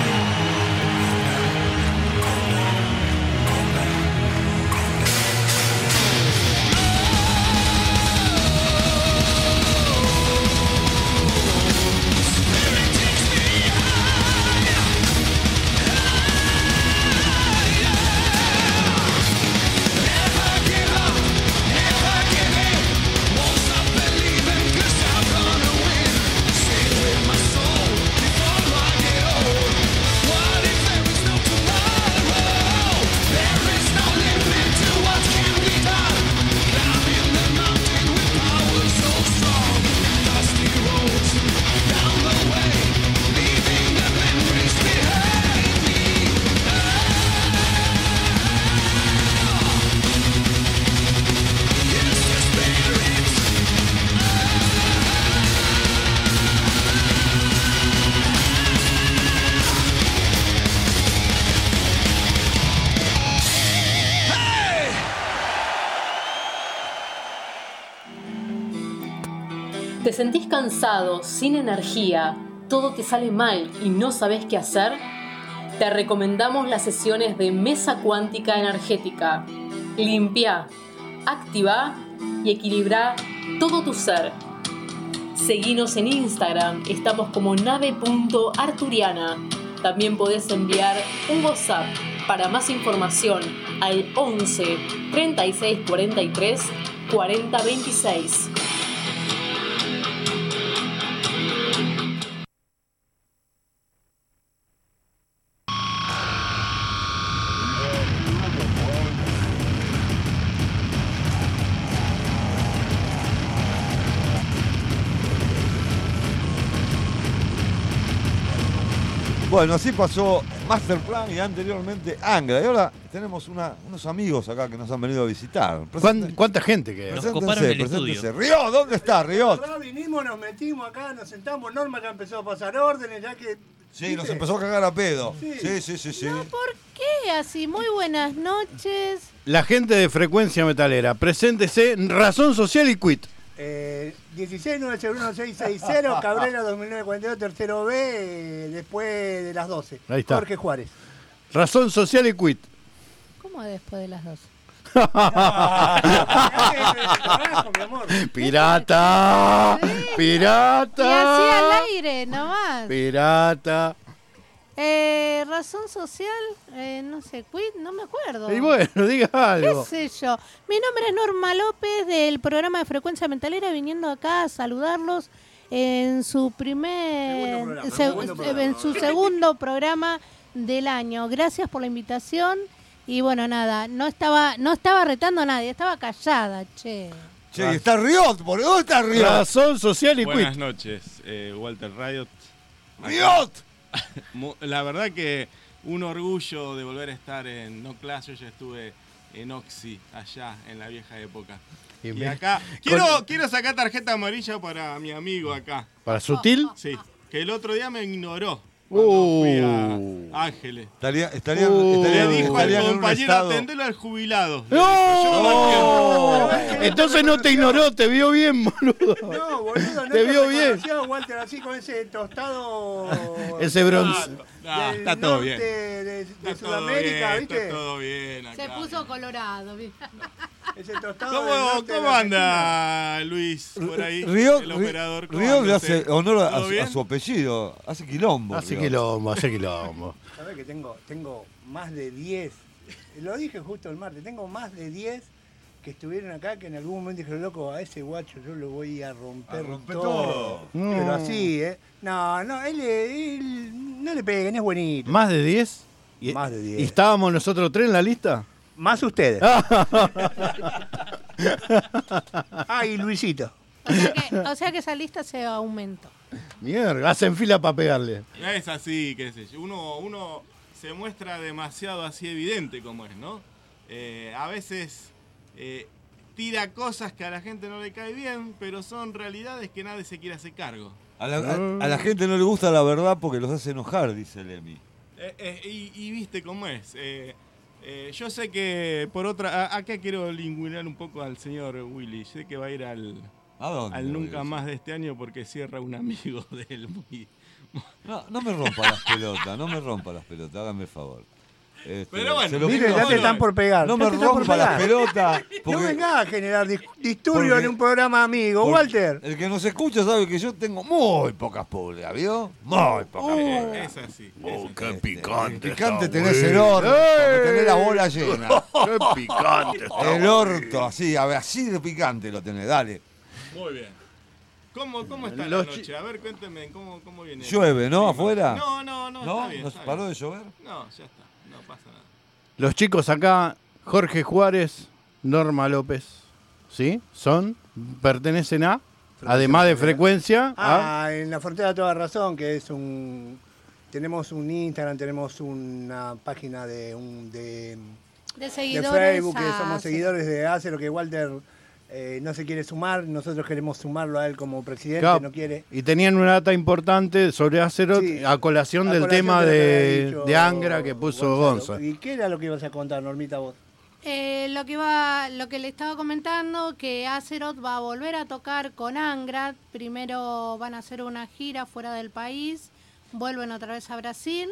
¿Te sentís cansado, sin energía, todo te sale mal y no sabés qué hacer? Te recomendamos las sesiones de Mesa Cuántica Energética. Limpia, activa y equilibra todo tu ser. Seguinos en Instagram, estamos como nave punto arturiana. También podés enviar un WhatsApp para más información al once, treinta y seis, cuarenta y tres, cuarenta, veintiséis. Bueno, así pasó Masterplan y anteriormente Angra. Y ahora tenemos una, unos amigos acá que nos han venido a visitar. ¿Cuán- ¿Cuánta gente que Preséntense, Nos coparon el preséntense. estudio. Riot, ¿dónde está Riot? Acá vinimos, nos metimos acá, nos sentamos, Norma ya empezó a pasar órdenes, ya que... Sí, nos empezó a cagar a pedo. Sí. Sí, sí, sí, sí. ¿Por qué así? Muy buenas noches. La gente de Frecuencia Metalera, preséntese, Razón Social y Quit. Eh, dieciséis nueve cero uno seis seis cero, Cabrera dos mil novecientos cuarenta y dos, tercero B, eh, después de las doce. Ahí está. Jorge Juárez. Razón Social y Quit. ¿Cómo después de las dos? Pirata, Y pirata, así al aire, nomás. pirata. Eh, razón social, eh, no sé, quit, no me acuerdo. Y bueno, diga algo. ¿Qué sé yo? Mi nombre es Norma López del programa de Frecuencia Metalera, viniendo acá a saludarlos en su primer, programa, se- segundo programa. en su segundo programa del año. Gracias por la invitación y bueno, nada, no estaba, no estaba retando a nadie, estaba callada, che. Che, y está Riot, ¿por dónde está Riot? Razón Social y Buenas Quit. noches, eh, Walter Riot. ¡Riot! Mu- La verdad que un orgullo de volver a estar en No Class. Yo ya estuve en Oxy, allá, en la vieja época. Y Y me- acá, quiero, quiero sacar tarjeta amarilla para mi amigo acá. ¿Para Sutil? Sí, que el otro día me ignoró. Cuando fui Uh. a Ángeles. Estaría, estarían, Uh. estarían, Le dijo al estarían en un compañero, estado... atendelo al jubilado. Le ¡No! dijo, yo no atiendo. Entonces no te ignoró, te vio bien, boludo. No, boludo, no Te vio bien. reconoció, Walter, así con ese tostado... Ese bronce. Ah, del está todo norte bien. De, de Está todo Sudamérica, bien, ¿viste? está todo bien acá. Se puso colorado. Ese tostado del ¿Cómo, norte de cómo la anda Luis por ahí? Riot, el Ri- operador. ¿Cómo Riot anda le usted? hace honor a, ¿Todo a su- bien? a su apellido. Hace quilombo. Hace Riot. quilombo, hace quilombo. Sabés que tengo, tengo más de diez, lo dije justo el martes, tengo más de diez que estuvieron acá que en algún momento dijeron, loco, a ese guacho yo lo voy a romper, A romper todo. todo. No. Pero así, ¿eh? No, no, él, él no le peguen, es bonito. ¿Más de diez? Y- Más de diez. ¿Y estábamos nosotros tres en la lista? Más ustedes. Ah, y Luisito. O sea, que, o sea que esa lista se aumentó. Mierda, hacen fila para pegarle. Es así, qué sé yo. Uno, uno se muestra demasiado así evidente como es, ¿no? Eh, a veces eh, tira cosas que a la gente no le cae bien, pero son realidades que nadie se quiere hacer cargo. A la, a- a la gente no le gusta la verdad porque los hace enojar, dice Lemmy. Eh, eh, y, y viste cómo es. Eh, eh, yo sé que por otra... a- acá quiero lingüinar un poco al señor Willy. Sé que va a ir al... ¿A dónde al voy nunca eso? más de este año porque cierra un amigo de él. Muy... No, no me rompa las pelotas, no me rompa las pelotas, hágame el favor. Este, Pero bueno, se lo Mire, pido- ya te están por pegar. No ya me te están por rompa las pegar. pelotas. No porque- venga a generar dis- disturbios porque- en un programa amigo, porque Walter. El que nos escucha sabe que yo tengo muy pocas pulgas, ¿vio? Muy pocas Eh, pulgas. es así. Oh, es qué así. picante. está Picante tenés bueno. el orto, ¡Eh! tenés la bola llena. Qué picante está El orto, así, a ver, así de picante lo tenés, dale. Muy bien. ¿Cómo, cómo está Los la chi- noche? A ver, cuénteme, ¿cómo, cómo viene? Llueve, ¿no? Sí, ¿Afuera? No, no, no, ¿No? está bien. ¿No está paró bien. de llover? No, ya está, no pasa nada. Los chicos acá, Jorge Juárez, Norma López, ¿sí? Son, pertenecen a, además de frecuencia, a... Ah, en la frontera toda razón, que es un... Tenemos un Instagram, tenemos una página de un de, De de seguidores. Facebook, que a somos Acero. seguidores de Acero, que Walter eh, no se quiere sumar, nosotros queremos sumarlo a él como presidente, Claro, no quiere. Y tenían una data importante sobre Acerot Sí, a colación a del colación tema de lo que había de, dicho de Angra que puso Gonzalo. Gonza. ¿Y qué era lo que ibas a contar, Normita, vos? Eh, lo que va, lo que le estaba comentando, que Acerot va a volver a tocar con Angra. Primero van a hacer una gira fuera del país, vuelven otra vez a Brasil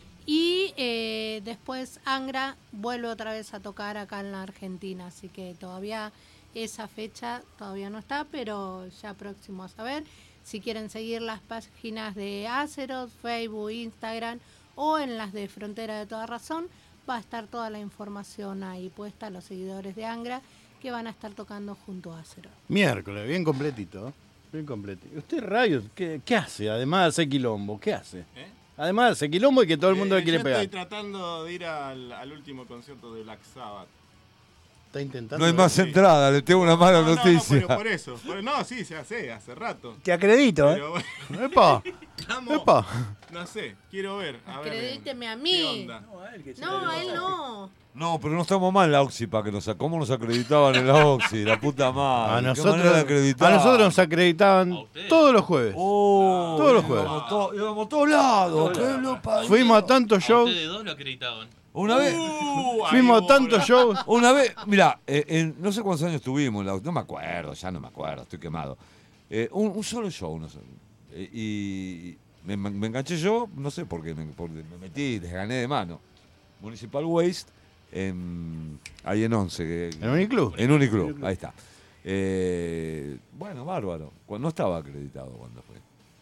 y eh, después Angra vuelve otra vez a tocar acá en la Argentina. Así que todavía esa fecha todavía no está, pero ya próximo a saber. Si quieren seguir las páginas de Acerot, Facebook, Instagram o en las de Frontera de Toda Razón, va a estar toda la información ahí puesta, los seguidores de Angra que van a estar tocando junto a Acerot. Miércoles, bien completito. ¿eh? Bien completito. ¿Usted, Rayos, qué, qué hace? Además de hacer quilombo, ¿qué hace? ¿Eh? Además de hacer quilombo y que todo el mundo Eh, le quiere yo pegar. estoy tratando de ir al, al último concierto de Black Sabbath. Está intentando... No hay más Sí. entrada, le tengo una mala No, no, no, noticia. pero por eso. Por- no, sí, se hace, hace rato. Te acredito, ¿eh? Pero bueno, ¡Epa! estamos- ¡Epa! no sé, quiero ver. A ver, Acredíteme a ¿qué mí. onda? No, a él no. No, pero no estamos mal en la Oxy para que nos... ¿Cómo nos acreditaban en la Oxy? La puta madre. A ¿Qué nosotros, manera de acreditar? a nosotros nos acreditaban todos los jueves. Oh, Todos los jueves. Íbamos, to- íbamos a todos lados. ¿Qué lo parió? Fuimos a tantos A shows. ustedes dos lo acreditaban. Una vez... Uh, ahí Fuimos a voy. tantos shows. Una vez, mira, eh, en- no sé cuántos años tuvimos, en la- no me acuerdo, ya no me acuerdo, estoy quemado. Eh, un, un solo show, no sé. Eh, y me, me enganché yo, no sé por qué, me, porque me metí, desgané de mano. Municipal Waste, en, ahí en Once. que- ¿En Uniclub? En Uniclub, ahí está. Eh, bueno, bárbaro. Cuando no estaba acreditado cuando fue.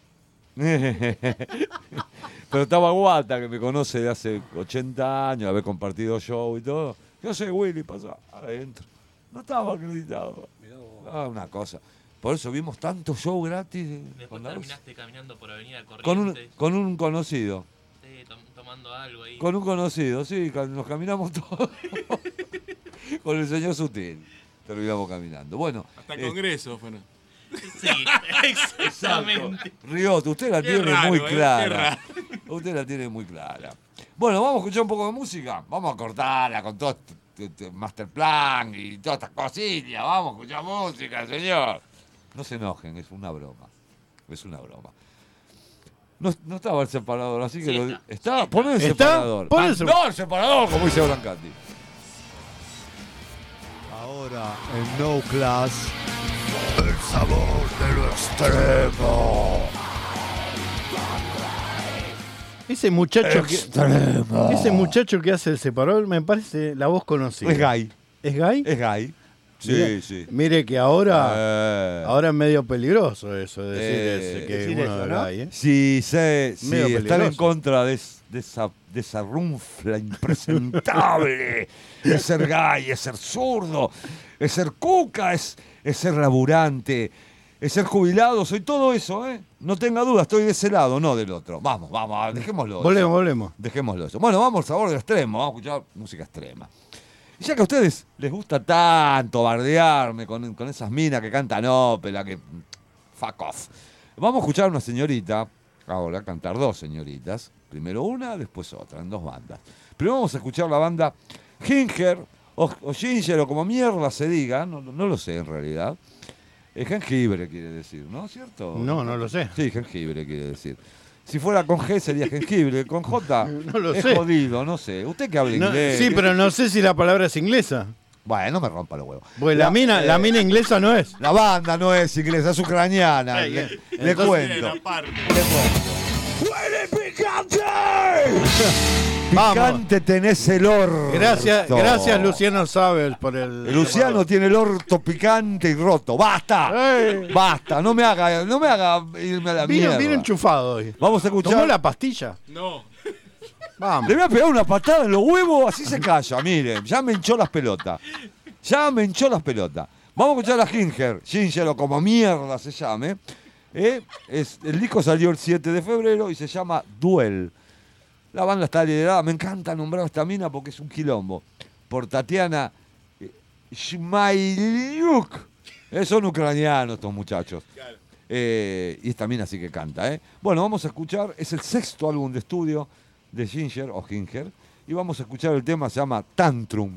Pero estaba Guata, que me conoce de hace ochenta años, haber compartido show y todo. Yo sé, Willy, pasó adentro. No estaba acreditado. Ah, una cosa. Por eso vimos tantos shows gratis. Después con, la luz. terminaste caminando por Avenida con, un, Corrientes. con un conocido. Sí, tom- tomando algo ahí. Con un conocido, sí, ca- nos caminamos todos. Con el señor Sutil. Terminamos caminando. Bueno. Hasta eh, Congreso, bueno. Sí, exactamente. Riot, usted la Qué tiene raro, muy eh, qué clara. raro. Usted la tiene muy clara. Bueno, vamos a escuchar un poco de música. Vamos a cortarla con todo este, este Masterplan y todas estas cosillas. Vamos a escuchar música, señor. No se enojen, es una broma. Es una broma. No, no estaba el separador, así que Sí lo, está. está. Poné el ¿Está? separador. Pon el Ah, se- no, el separador, como dice Brancati. Ahora en No Class, el sabor de lo extremo. Ese muchacho que, Extremo. ese muchacho que hace el separador me parece la voz conocida. Es gay. ¿Es gay? Es gay. Sí, Mire, sí. Mire que ahora, Eh. ahora es medio peligroso eso, decir Eh, ese, que decir uno eso, es ¿no? gay, ¿eh? Sí, sé, sí, Medio estar en peligroso. contra de, es- de esa, de esa runfla impresentable. Es ser gay, es ser zurdo, es ser cuca, es, es ser laburante, es ser jubilado, soy todo eso, ¿eh? No tenga duda, estoy de ese lado, no del otro. Vamos, vamos, dejémoslo. Volvemos, eso. volvemos. Dejémoslo eso. Bueno, vamos al sabor del extremo, vamos a escuchar música extrema. Y ya que a ustedes les gusta tanto bardearme con, con esas minas que cantan ópera, que fuck off. Vamos a escuchar a una señorita, ahora a cantar dos señoritas, primero una, después otra, en dos bandas. Primero vamos a escuchar la banda Ginger, o, o Ginger, o como mierda se diga, no, no lo sé en realidad. Es jengibre quiere decir, ¿no? ¿Cierto? No, no lo sé. Sí, jengibre quiere decir. Si fuera con G sería jengibre, con J No lo es sé. jodido, no sé. Usted que habla No, inglés. sí, ¿qué- pero no sé si la palabra es inglesa. Bueno, no me rompa los huevos. Pues la, mina, eh, la mina inglesa no es. La banda no es inglesa, es ucraniana. Ay, le, eh, le entonces, cuento. bien, aparte. Le cuento. Picante tenés el orto. Gracias, gracias Luciano Sabel por el. Luciano tiene el orto picante y roto. ¡Basta! Ey. ¡Basta! No me haga, no me haga irme a la Vino, mierda. vino enchufado hoy. Vamos a escuchar. ¿Tomó la pastilla? No. Vamos. Le voy a pegar una patada en los huevos, así se calla, miren. Ya me hinchó las pelotas. Ya me hinchó las pelotas. Vamos a escuchar a Ginger. Ginger, o como mierda se llame. Eh, es, el disco salió el siete de febrero y se llama Duel. La banda está liderada, me encanta nombrar a esta mina porque es un quilombo. Por Tatiana Shmailiuk. Eh, son ucranianos estos muchachos. Eh, y esta mina sí que canta. Eh. Bueno, vamos a escuchar, es el sexto álbum de estudio de Ginger o Ginger. Y vamos a escuchar el tema, se llama Tantrum.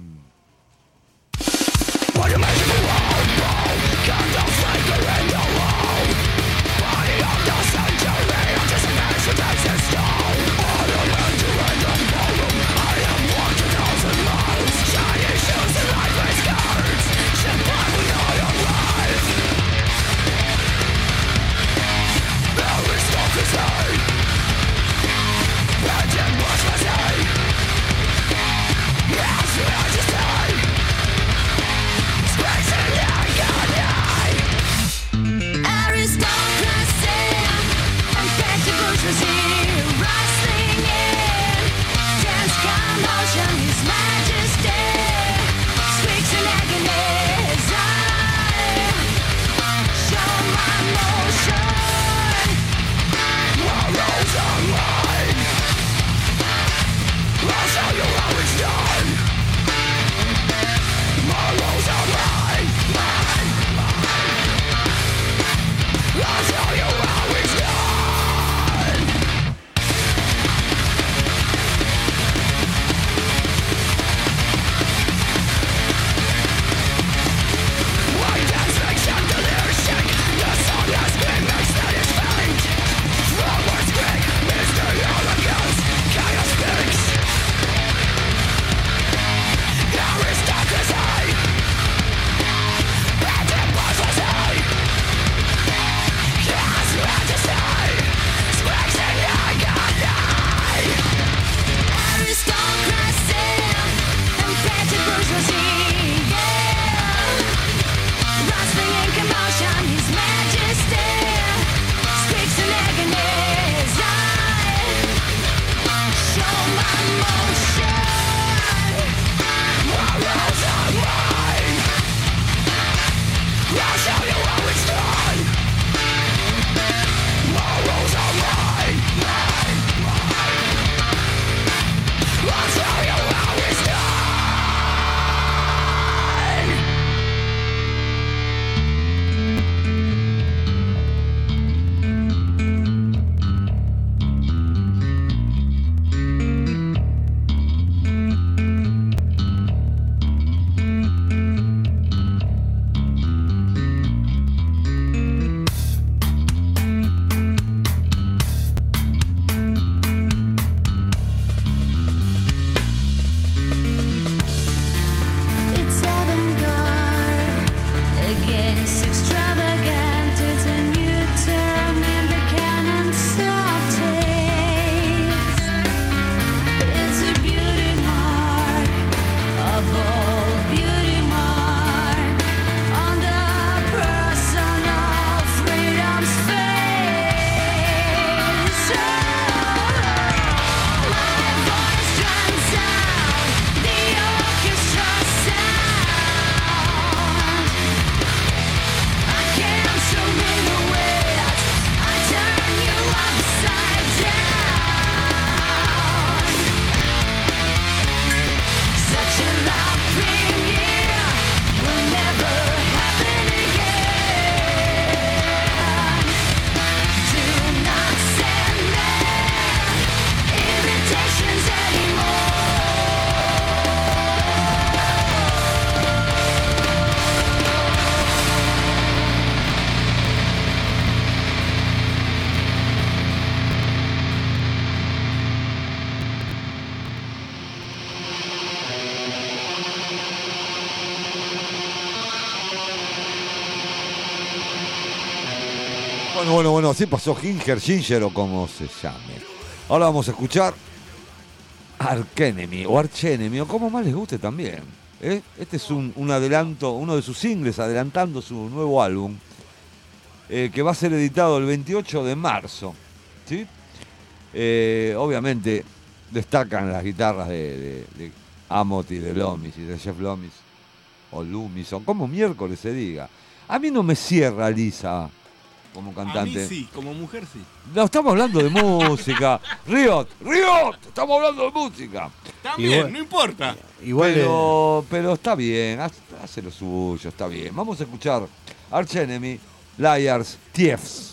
Bueno, bueno, bueno, así pasó Ginger, Ginger o como se llame. Ahora vamos a escuchar Arch Enemy o Arch Enemy o como más les guste también. ¿eh? Este es un, un adelanto, uno de sus singles adelantando su nuevo álbum eh, que va a ser editado el veintiocho de marzo. ¿sí? Eh, obviamente destacan las guitarras de, de, de Amott y de Loomis y de Jeff Loomis o Loomis o como miércoles se diga. A mí no me cierra Lisa como cantante. A mí sí, como mujer sí. No, estamos hablando de música. Riot, Riot, estamos hablando de música. También, igual, no importa. Igual pero, pero está bien, hace, hace lo suyo, está bien. Vamos a escuchar Arch Enemy, Liars, Thieves.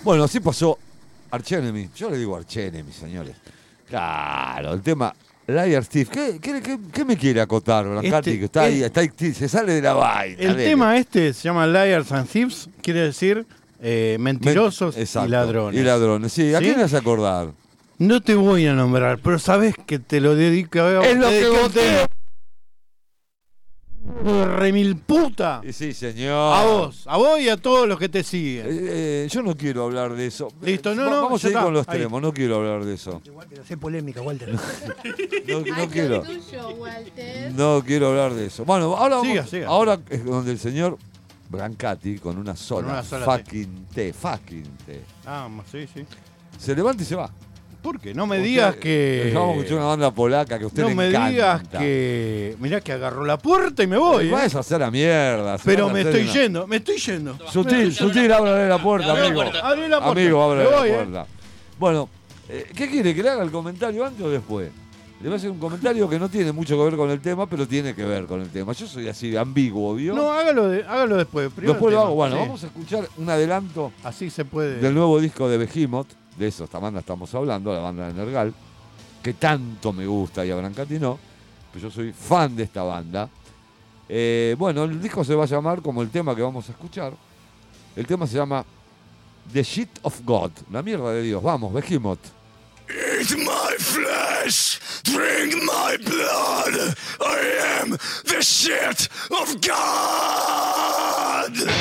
Bueno, así pasó Arch Enemy. Yo le digo Arch Enemy, señores. Claro, el tema Liar Steve. ¿Qué, qué, qué, qué me quiere acotar, Brancati? Este- que está ahí, el- está ahí, se sale de la vaina. El dele. tema este se llama Liars and Thieves, quiere decir eh, mentirosos Men- exacto, y ladrones. Y ladrones, sí. ¿A ¿Sí? quién me vas a acordar? No te voy a nombrar, pero sabes que te lo dedico a Es lo te que dedico voté. al tema. Remil puta. Y sí, señor. A vos, a vos y a todos los que te siguen. Eh, eh, yo no quiero hablar de eso. Listo, no, Va- no, Vamos ya a ir está, con los ahí. extremos, no quiero hablar de eso. Hace polémica, Walter. No, no Ay, quiero. qué tuyo, Walter. No quiero hablar de eso. Bueno, ahora, vamos- Siga, siga. ahora es donde el señor Brancati, con una sola, una sola fucking T, fucking T, Ah, sí, sí. se levanta y se va. ¿Por qué? No me Usted- digas que. Vamos a escuchar una banda polaca que a usted No le me encanta. digas que. Mirá que agarró la puerta y me voy. Eh, ¿eh? Vas a hacer la mierda. se Pero van a me hacer estoy una- yendo, me estoy yendo. Sutil, sutil, ábrale la puerta, Abre la amigo. puerta. Abrí la puerta. Amigo, ábrale Me la voy, ¿eh? puerta. Bueno, eh, ¿qué quiere? ¿Que le haga el comentario antes o después? Le voy a hacer un comentario que no tiene mucho que ver con el tema, pero tiene que ver con el tema. Yo soy así, ambiguo, ¿vio? No, hágalo, de- hágalo después. primero Después el lo tema. hago. Bueno, Sí. vamos a escuchar un adelanto Así se puede. del nuevo disco de Behemoth. De eso, esta banda estamos hablando, la banda de Nergal, que tanto me gusta y a Brancati no, pero yo soy fan de esta banda. Eh, bueno, el disco se va a llamar como el tema que vamos a escuchar. El tema se llama The Shit of God, la mierda de Dios. Vamos, Behemoth. Eat my flesh, drink my blood. I am the shit of God.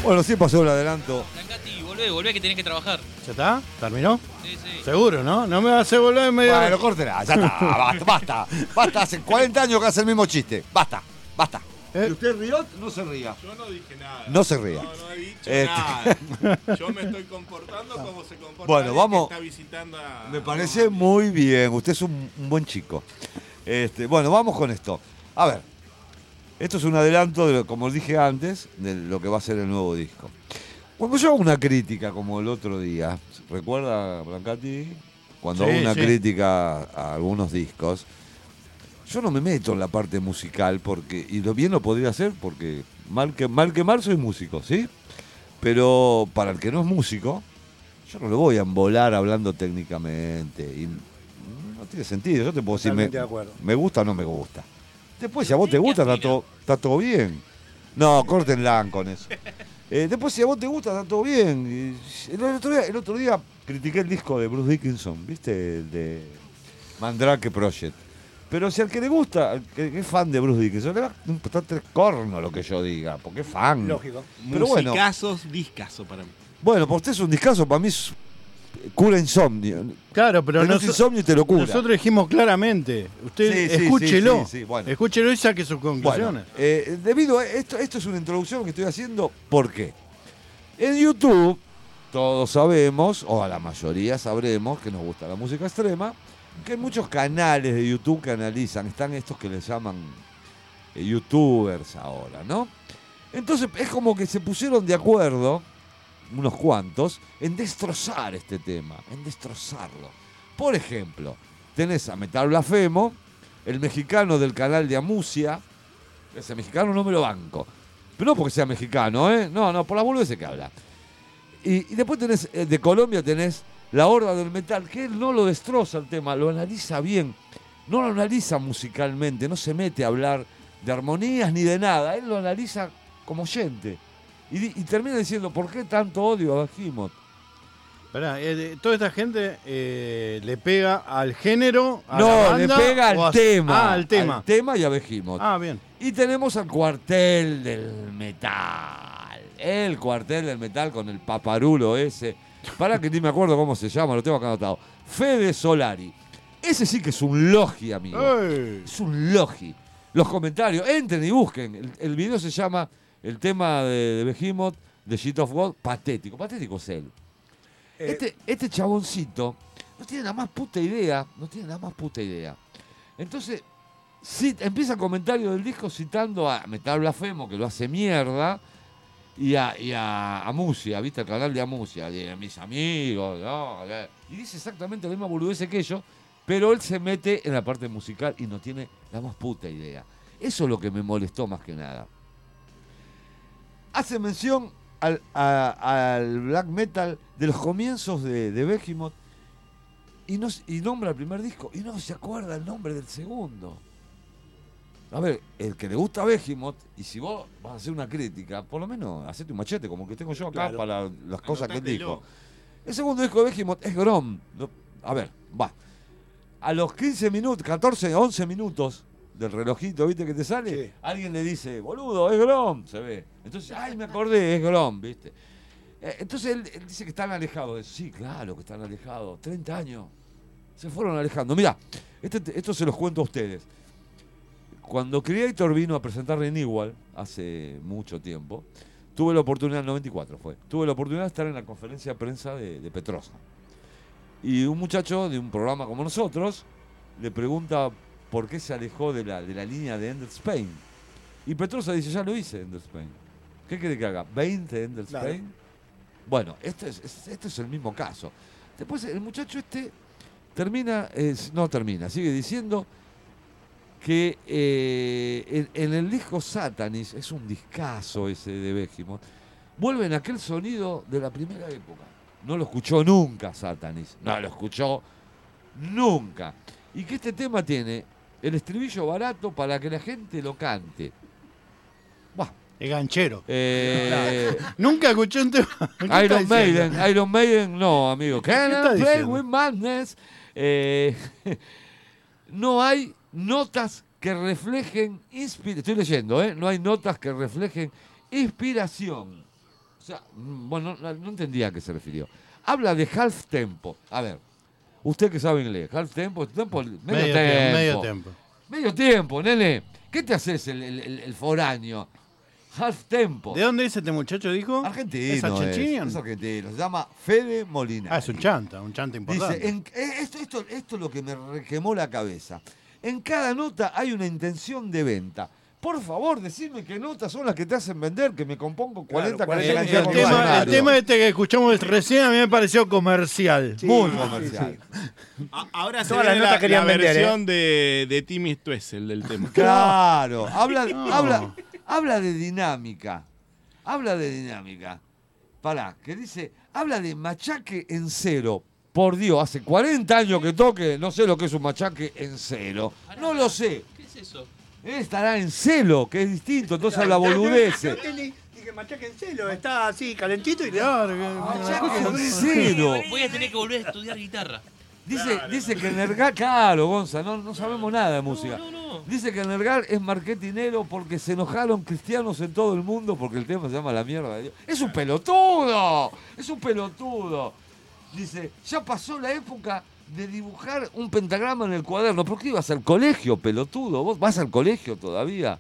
Bueno, sí pasó el adelanto. Blancati, volvé, volvé que tenés que trabajar. ¿Ya está? ¿Terminó? Sí, sí. Seguro, ¿no? No me va a hacer volver en medio. Bueno, córtela, ya está, basta, basta. Basta, hace cuarenta años que hace el mismo chiste. Basta, basta. ¿Eh? ¿Y usted rió? No se ría. Yo no dije nada. No se ría. No, no he dicho Este- nada. Yo me estoy comportando como se comporta Bueno, alguien vamos. que está visitando a... Me parece muy bien. Usted es un, un buen chico. Este, bueno, vamos con esto. A ver, esto es un adelanto, de lo, como dije antes, de lo que va a ser el nuevo disco. Cuando yo hago una crítica, como el otro día, ¿recuerda, Blancati? Cuando Sí, hago una sí. crítica a algunos discos, yo no me meto en la parte musical, porque y lo bien lo podría hacer, porque mal que mal, que mal soy músico, ¿sí? Pero para el que no es músico, yo no lo voy a embolar hablando técnicamente. Y no tiene sentido. Yo te puedo decir, me, Totalmente de acuerdo. me gusta o no me gusta. Después, si a vos te gusta, está todo, está todo bien. No, córtenla con eso. Eh, después, si a vos te gusta, está todo bien. Y el, otro día, el otro día critiqué el disco de Bruce Dickinson, ¿viste? El de Mandrake Project. Pero si al que le gusta, al que, que es fan de Bruce Dickinson, le va a importar tres cornos lo que yo diga, porque es fan. Lógico. Pero bueno, Musicazos, discazo para mí. bueno, para usted es un discazo, para mí es cura insomnio. Claro, pero Tenés noso- insomnio y te lo cura. nosotros dijimos claramente. Usted Sí, sí, escúchelo. sí, sí, sí, bueno. Escúchelo y saque sus conclusiones. Bueno, eh, debido a esto, esto es una introducción que estoy haciendo, ¿por qué? En YouTube, todos sabemos, o a la mayoría sabremos, que nos gusta la música extrema, que hay muchos canales de YouTube que analizan, están estos que les llaman eh, youtubers ahora, ¿no? Entonces es como que se pusieron de acuerdo, unos cuantos, en destrozar este tema, en destrozarlo. Por ejemplo, tenés a Metal Blasfemo, el mexicano del canal de Amusia. Ese mexicano no me lo banco. Pero no porque sea mexicano, ¿eh? No, no, por la boludez que habla. Y, y después tenés, eh, de Colombia tenés La Horda del Metal, que él no lo destroza el tema, lo analiza bien. No lo analiza musicalmente, no se mete a hablar de armonías ni de nada. Él lo analiza como oyente. Y, di- y termina diciendo, ¿por qué tanto odio a Behemoth? Esperá, eh, de- toda esta gente eh, le pega al género, a la No, le banda, pega o al a- tema. Ah, al tema. Al tema y a Behemoth. Ah, bien. Y tenemos al cuartel del metal. El cuartel del metal con el paparulo ese. Para que ni me acuerdo cómo se llama, lo tengo acá anotado. Fede Solari. Ese sí que es un logi, amigo. ¡Ey! Es un logi. Los comentarios, entren y busquen. El, el video se llama el tema de, de Behemoth, de Shit of God, patético. Patético es él. Eh, Este, este chaboncito no tiene la más puta idea, no tiene la más puta idea. Entonces, sí, empieza el comentario del disco citando a Metal Blasfemo, que lo hace mierda, y a, y a, a Musia, ¿viste? El canal de Amusia, de mis amigos, ¿no? Y dice exactamente la misma boludez que ellos, pero él se mete en la parte musical y no tiene la más puta idea. Eso es lo que me molestó más que nada. Hace mención al, a- al black metal de los comienzos de, de Behemoth y, no, s- y nombra el primer disco y no se acuerda el nombre del segundo. A ver, el que le gusta Behemoth, y si vos vas a hacer una crítica, por lo menos hacete un machete, como que tengo yo acá Claro. para las cosas que él Anotátelo. dijo. El segundo disco de Behemoth es Grom. Lo- A ver, va. A los quince minutos, catorce, once minutos del relojito, ¿viste? Que te sale, Sí. alguien le dice, boludo, es Grom, se ve. Entonces, ay, me acordé, es Grom, ¿viste? Eh, Entonces él, él dice que están alejados. de eso. Sí, claro que están alejados. treinta años. Se fueron alejando. Mirá, este- esto se los cuento a ustedes. Cuando Creator vino a presentar Renewal, hace mucho tiempo, tuve la oportunidad, en el noventa y cuatro fue, tuve la oportunidad de estar en la conferencia de prensa de, de Petrosa. Y un muchacho de un programa como nosotros le pregunta por qué se alejó de la, de la línea de Ender Spain. Y Petrosa dice, ya lo hice Ender Spain. ¿Qué quiere que haga? ¿veinte Ender Claro. Spain? Bueno, este es, es- este es el mismo caso. Después el muchacho este termina, eh, no termina, sigue diciendo que eh, en, en el disco Satanis, es un discazo ese de Behemoth, vuelve en aquel sonido de la primera época. No lo escuchó nunca Satanis, no lo escuchó nunca. Y que este tema tiene el estribillo barato para que la gente lo cante. Buah, Es ganchero. eh, Nunca escuché un tema. ¿Qué está Iron diciendo? Maiden, Iron Maiden, no, amigo. Can está I play diciendo? with madness? Eh, no hay notas que reflejen inspiración. Estoy leyendo, ¿eh? No hay notas que reflejen inspiración. O sea, bueno, no, no entendía a qué se refirió. Habla de half tempo. A ver, usted que sabe inglés, half tempo, tempo medio, Medio tiempo. tiempo, medio tiempo. Medio tiempo, nene. ¿Qué te haces el, el, el, el foráneo? Half tempo. ¿De dónde es este muchacho, dijo? Argentino. ¿Es argentino? Es, es argentino. Se llama Fede Molina. Ah, es un chanta, un chanta importante. Dice, en, eh, esto, esto, esto es lo que me requemó la cabeza. En cada nota hay una intención de venta. Por favor, decime qué notas son las que te hacen vender, que me compongo cuarenta Claro, canciones. el, el, con tema, el escenario. tema este que escuchamos recién a mí me pareció comercial. Sí, muy comercial. Sí, sí. A- Ahora se Todas las viene notas la, querían la vender, versión de, de Timmy Stoessel del tema. Claro, habla, No. habla, habla de dinámica. Habla de dinámica. Pará, que dice, habla de machaque en cero. Por Dios, hace cuarenta años que toque, no sé lo que es un machaque en cero. No lo sé. ¿Qué es eso? Él estará en celo, que es distinto, entonces habla boludeces. Yo entendí, dije, machaque en celo, está así calentito y le Machaque en cero. Voy a tener que volver a estudiar guitarra. Dice, dice que Nergal, claro, Gonza, no, no sabemos nada de música. Dice que Nergal es marketinero porque se enojaron cristianos en todo el mundo porque el tema se llama La mierda de Dios. ¡Es un pelotudo! ¡Es un pelotudo! Dice, ya pasó la época de dibujar un pentagrama en el cuaderno. ¿Por qué ibas al colegio, pelotudo? ¿Vos vas al colegio todavía?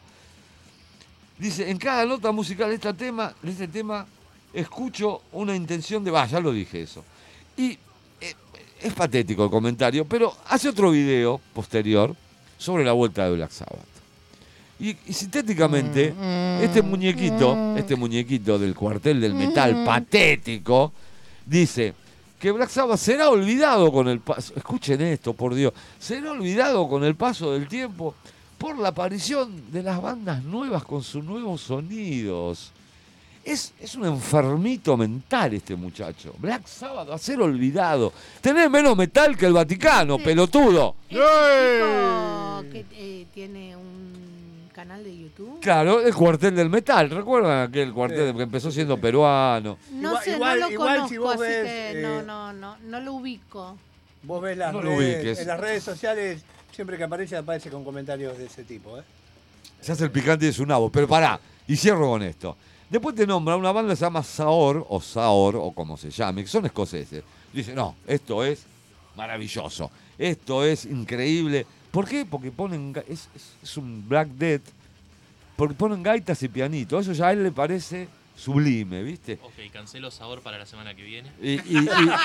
Dice, en cada nota musical de este tema, de este tema escucho una intención de... Va, ya lo dije eso. Y eh, es patético el comentario, pero hace otro video posterior sobre la vuelta de Black Sabbath. Y, y sintéticamente, este muñequito, este muñequito del cuartel del metal patético, dice que Black Sabbath será olvidado con el paso, escuchen esto, por Dios, será olvidado con el paso del tiempo por la aparición de las bandas nuevas con sus nuevos sonidos. Es, es un enfermito mental este muchacho. Black Sabbath va a ser olvidado. Tenés menos metal que el Vaticano, Sí. pelotudo. Es un chico que eh, tiene un canal de YouTube. Claro, el cuartel del metal. ¿Recuerdan aquel cuartel que empezó siendo peruano? No Igual- sé, igual- no lo igual conozco, si vos así ves, que eh, no, no, no, no lo ubico. Vos ves las No lo redes, ubiques. en las redes sociales, siempre que aparece, aparece con comentarios de ese tipo, ¿eh? Se hace el picante de su nabo. Pero pará, y cierro con esto. Después te nombra una banda que se llama Saor, o Saor, o como se llame, que son escoceses. Dice, no, esto es maravilloso. Esto es increíble. ¿Por qué? Porque ponen... ga- Es, es- es un Black Death. Porque ponen gaitas y pianito. Eso ya a él le parece sublime, ¿viste? Ok, cancelo sabor para la semana que viene. Y, y-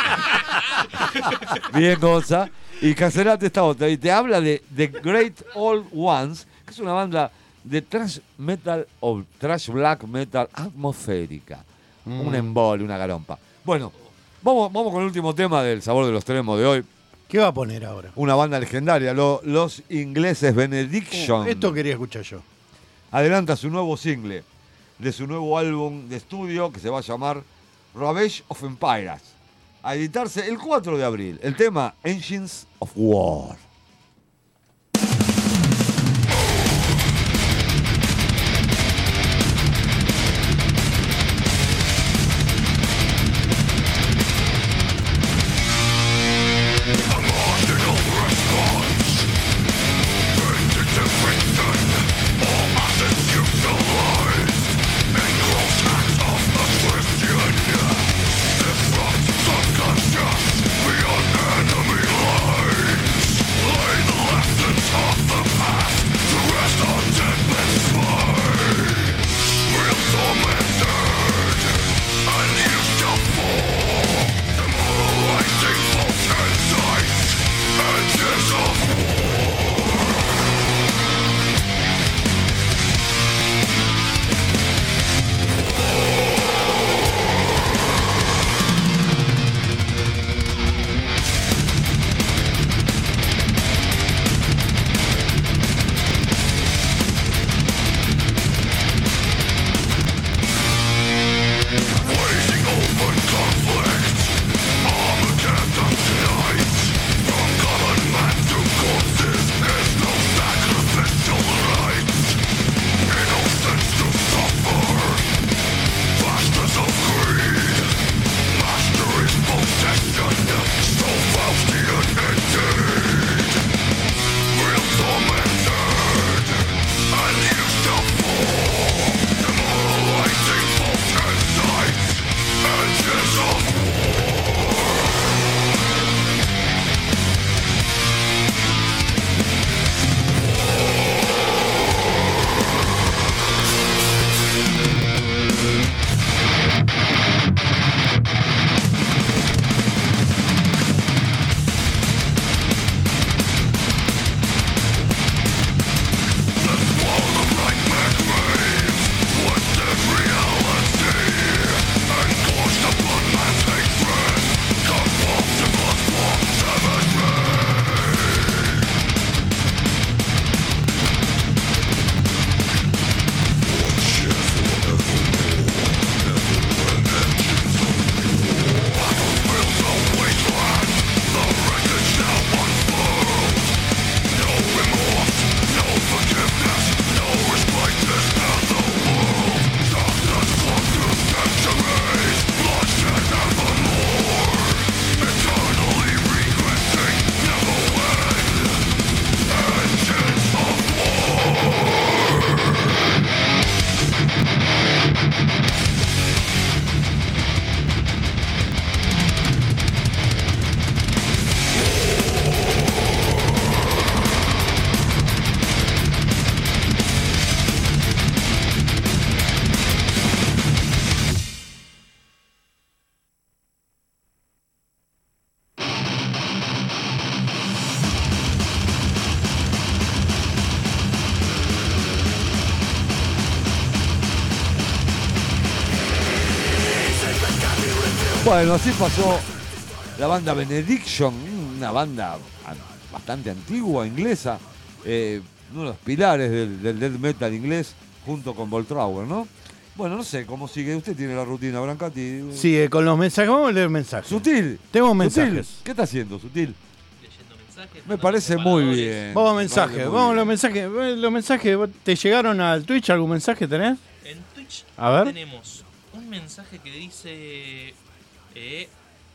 y- bien, Gonza. Y cancelate esta otra. Y te habla de The Great Old Ones, que es una banda de thrash metal o thrash black metal atmosférica. Mm. Un embole, una garompa. Bueno, vamos, vamos con el último tema del Sabor de los Tremos de hoy. ¿Qué va a poner ahora? Una banda legendaria, lo- los ingleses Benediction. Esto quería escuchar yo. Adelanta su nuevo single de su nuevo álbum de estudio que se va a llamar Ravage of Empires. A editarse el cuatro de abril. El tema Engines of War. Beyond enemy lines Bueno, así pasó la banda Benediction, una banda bastante antigua, inglesa, eh, uno de los pilares del, del death metal inglés, junto con Voltrower, ¿no? Bueno, no sé cómo sigue. Usted tiene la rutina, Brancati. Sigue con los mensajes. Vamos a leer mensajes. Sutil. Tengo Sutil. mensajes. ¿Qué está haciendo, Sutil? Leyendo mensajes. Me parece muy bien. Vamos a Me mensajes. parece muy Vamos a bien. los mensajes. Los mensajes. ¿Te llegaron al Twitch? ¿Algún mensaje tenés? En Twitch A ver. tenemos un mensaje que dice... eh,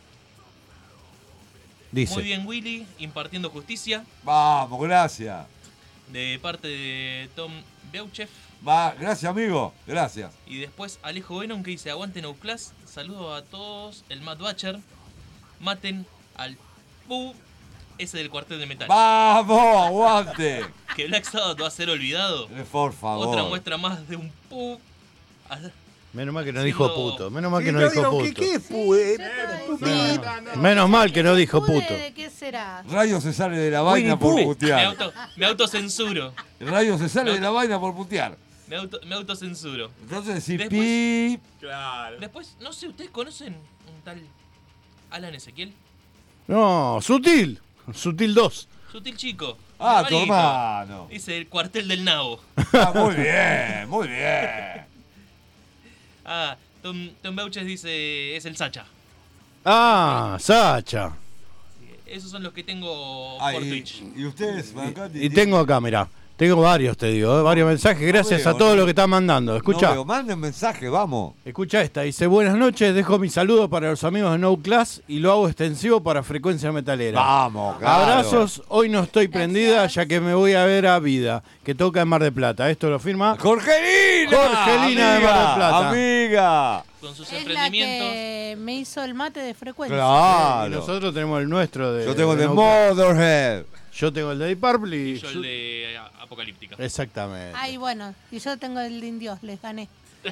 Dice. Muy bien, Willy, impartiendo justicia. Vamos, gracias. De parte de Tom Beauchef. Va, gracias, amigo. Gracias. Y después Alejo Venom que dice aguante No Class. Saludo a todos. El Matt Butcher. Maten al Pu. Ese del cuartel de metal. Vamos, aguante. Que Black Sabbath va a ser olvidado. Por favor. Otra muestra más de un Pu. Menos mal que no Siendo- dijo puto. Menos mal Sí, que no no dijo digo, puto. ¿qué- qué fue? Menos- Menos mal que no dijo puto. ¿De qué será? Rayo se sale de la vaina Winnie por Pooh. Me, putear. auto, me autocensuro. Rayo se sale Me de la vaina por putear. Me, auto, me autocensuro. Entonces decir Después- pi. Claro. Después, no sé, ¿ustedes conocen un tal Alan Ezequiel? No, Sutil. Sutil dos. Sutil chico. Ah, tu hermanito. hermano. Dice el cuartel del nabo. Ah, muy bien, muy bien. Ah, Tom, Tom Beuches dice es el Sacha. Ah, Sacha. Esos son los que tengo Ah, por y, Twitch. y ustedes, Brancati, Y tengo acá, mirá. Tengo varios, te digo, ¿eh? varios mensajes. Gracias veo, a todos no los que están mandando. Escucha. No veo, manden mensaje, vamos. Escucha esta, dice, buenas noches, dejo mi saludo para los amigos de No Class y lo hago extensivo para Frecuencia Metalera. Vamos, claro. Abrazos, hoy no estoy prendida ya que me voy a ver a Vida, que toca en Mar del Plata. Esto lo firma Jorgelina. Jorgelina de Mar del Plata. Amiga. Con sus Es la emprendimientos. que me hizo el mate de frecuencia. Claro. Y nosotros tenemos el nuestro de... Yo tengo el de No Class. Motorhead. Yo tengo el de Deep Purple y... Y yo el de Apocalíptica. Exactamente. Ay, bueno, y yo tengo el de Indios, les gané.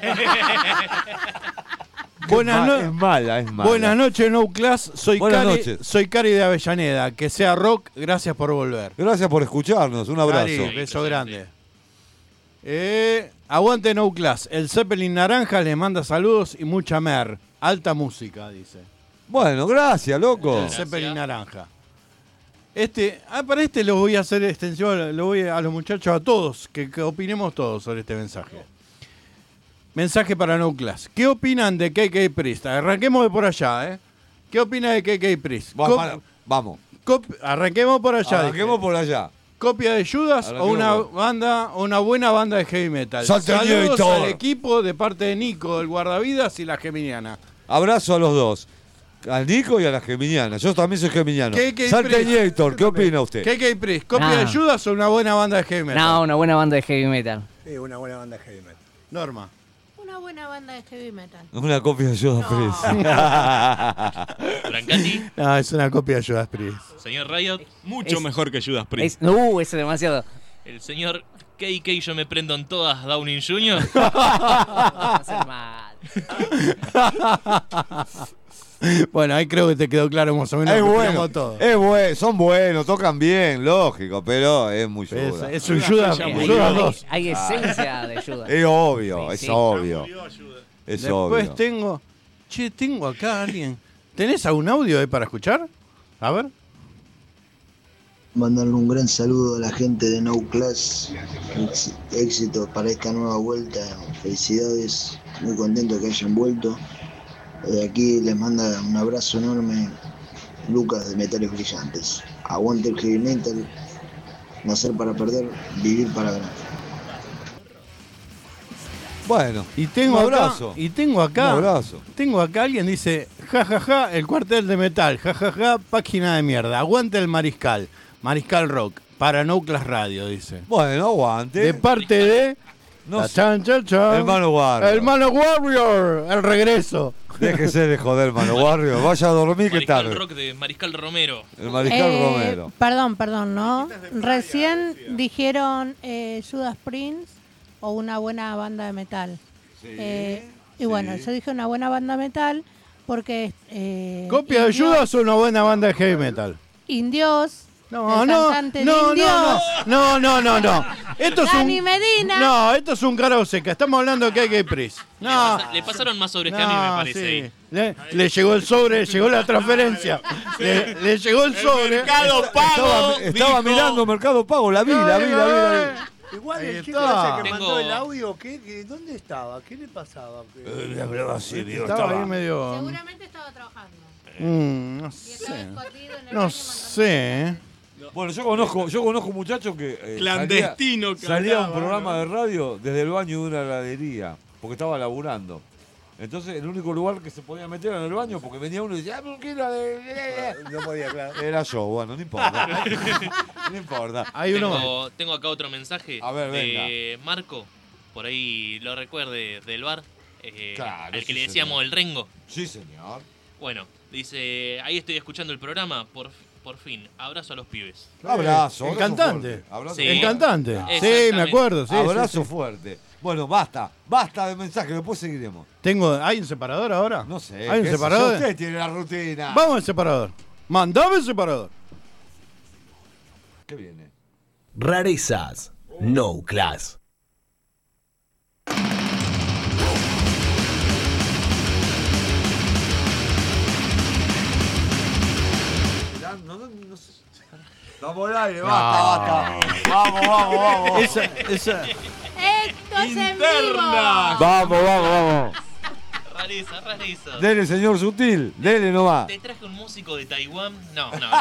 Buenas, no- Es mala, es mala. Buenas noches, No Class. Soy Buenas Cari, noches. soy Cari de Avellaneda. Que sea rock, gracias por volver. Gracias por escucharnos. Un abrazo. Cari, beso grande. Eh, aguante No Class. El Zeppelin Naranja les manda saludos y mucha mer. Alta música, dice. Bueno, gracias, loco. El Zeppelin Naranja. Este, ah, para este lo voy a hacer extensivo, lo voy a, a los muchachos, a todos, que, que opinemos todos sobre este mensaje. Mensaje para No Class. ¿Qué opinan de K K Priest? Arranquemos de por allá, ¿eh? ¿Qué opina de K K Priest? Va- Cop- va- Vamos. cop- arranquemos por allá. Arranquemos dije. por allá. ¿Copia de Judas o Arranquemos una por- banda, o una buena banda de heavy metal? Salteñito. Saludos al equipo de parte de Nico, el guardavidas y la geminiana. Abrazo a los dos. Al Nico y a la Geminiana. Yo también soy geminiano. K K Salteñator, ¿qué opina usted? K K Priest, ¿copia No. de Judas o una buena banda de heavy metal? No, una buena banda de heavy metal. Sí, una buena banda de heavy metal. Norma. Una buena banda de heavy metal. Una copia de Judas Priest. Brancati, No, es una copia de Judas Priest. señor Riot, Mucho Es- mejor que Judas Es, Priest. uh, ese es demasiado. el señor K K yo me prendo en todas Downing junior Va a ser mal. Bueno, ahí creo que te quedó claro más o menos. Es lo que bueno, opinamos todos. es bueno, son buenos, tocan bien, lógico, pero es muy Es, Judas. es un Judas, fecha Hay, muy Judas hay- dos. hay esencia de Judas. Es obvio, Sí, es sí. obvio. Es Después obvio. tengo. Che, tengo acá a alguien. ¿Tenés algún audio ahí para escuchar? A ver. Mandarle un gran saludo a la gente de No Class. Ex- Éxito para esta nueva vuelta. Felicidades. Muy contento que hayan vuelto. De aquí les manda un abrazo enorme Lucas de Metales Brillantes. Aguante el heavy metal. Nacer para perder, vivir para ganar. Bueno, Y tengo un acá. abrazo. Y tengo acá. Un abrazo. Tengo acá alguien dice, jajaja, ja, ja, el cuartel de metal, jajaja, ja, ja, página de mierda. Aguante el Mariscal. Mariscal Rock. Para No Class Radio, dice. Bueno, aguante. De parte de. No Ta sé. chan, chan, chan. Hermano Warrior. Hermano Warrior. El regreso. Déjese de joder, hermano Warrior. Vaya a dormir que Mariscal tarde. Rock de Mariscal Romero. El Mariscal Eh, Romero. Perdón, perdón, ¿no? Recién dijeron eh, Judas Priest o una buena banda de metal. Eh, y bueno, yo dije una buena banda de metal porque... Eh, ¿Copia de Indios- Judas o una buena banda de heavy metal? Indios No, El no, cantante de no, no, Indios. no, no, no, no. Esto es Dani un, Medina. no, esto es un carajo seca. Estamos hablando de que hay que Pris. No, Le pasaron más sobres que a mí, me no, parece. sí. ahí. Le, le llegó el sobre, llegó la transferencia. Le, le llegó el sobre. Mercado Pago. Estaba, estaba dijo- mirando Mercado Pago, la vi, la vi, la vi. La vi. Igual Ahí el chico está. ese que Tengo- mandó el audio, ¿qué, qué- ¿dónde estaba? ¿Qué le pasaba? Eh, le hablaba así, digo, Estaba estaba- ahí medio. Seguramente estaba trabajando. Mm, no Y estaba sé. escondido en el No baño sé. Bueno, yo conozco, yo conozco muchachos que eh, Clandestino que salía, salía a un hablaba, programa ¿no? de radio desde el baño de una heladería, porque estaba laburando. Entonces, el único lugar que se podía meter era en el baño, porque venía uno y decía, ah, ¿por qué la de...? No podía, claro. Era yo, bueno, no importa. No importa. Hay uno más. Tengo, tengo acá otro mensaje A ver, de Marco, por ahí lo recuerde del bar, eh, Claro, al que sí, le decíamos señor. el Rengo. Sí, señor. Bueno, dice, ahí estoy escuchando el programa, por, por fin, abrazo a los pibes. Abrazo. El abrazo cantante. fuerte, abrazo Sí. El fuerte. cantante. Sí, Exactamente. me acuerdo. Sí, Abrazo sí, sí. fuerte. Bueno, basta. Basta de mensajes, después seguiremos. Tengo, ¿hay un separador ahora? No sé. ¿Hay un qué sé yo, separador? Usted tiene la rutina. Vamos al separador. Mandame el separador. ¿Qué viene? Rarezas. No Class. Ya, no, no, no sé. Vamos al aire, basta, basta. Vamos, vamos, vamos. Esa, esa. Esto es en vivo. Interna. Vamos, vamos, vamos. Rareza, rareza. Dele, señor Sutil. Dele nomás. Te traje un músico de Taiwán. No, no,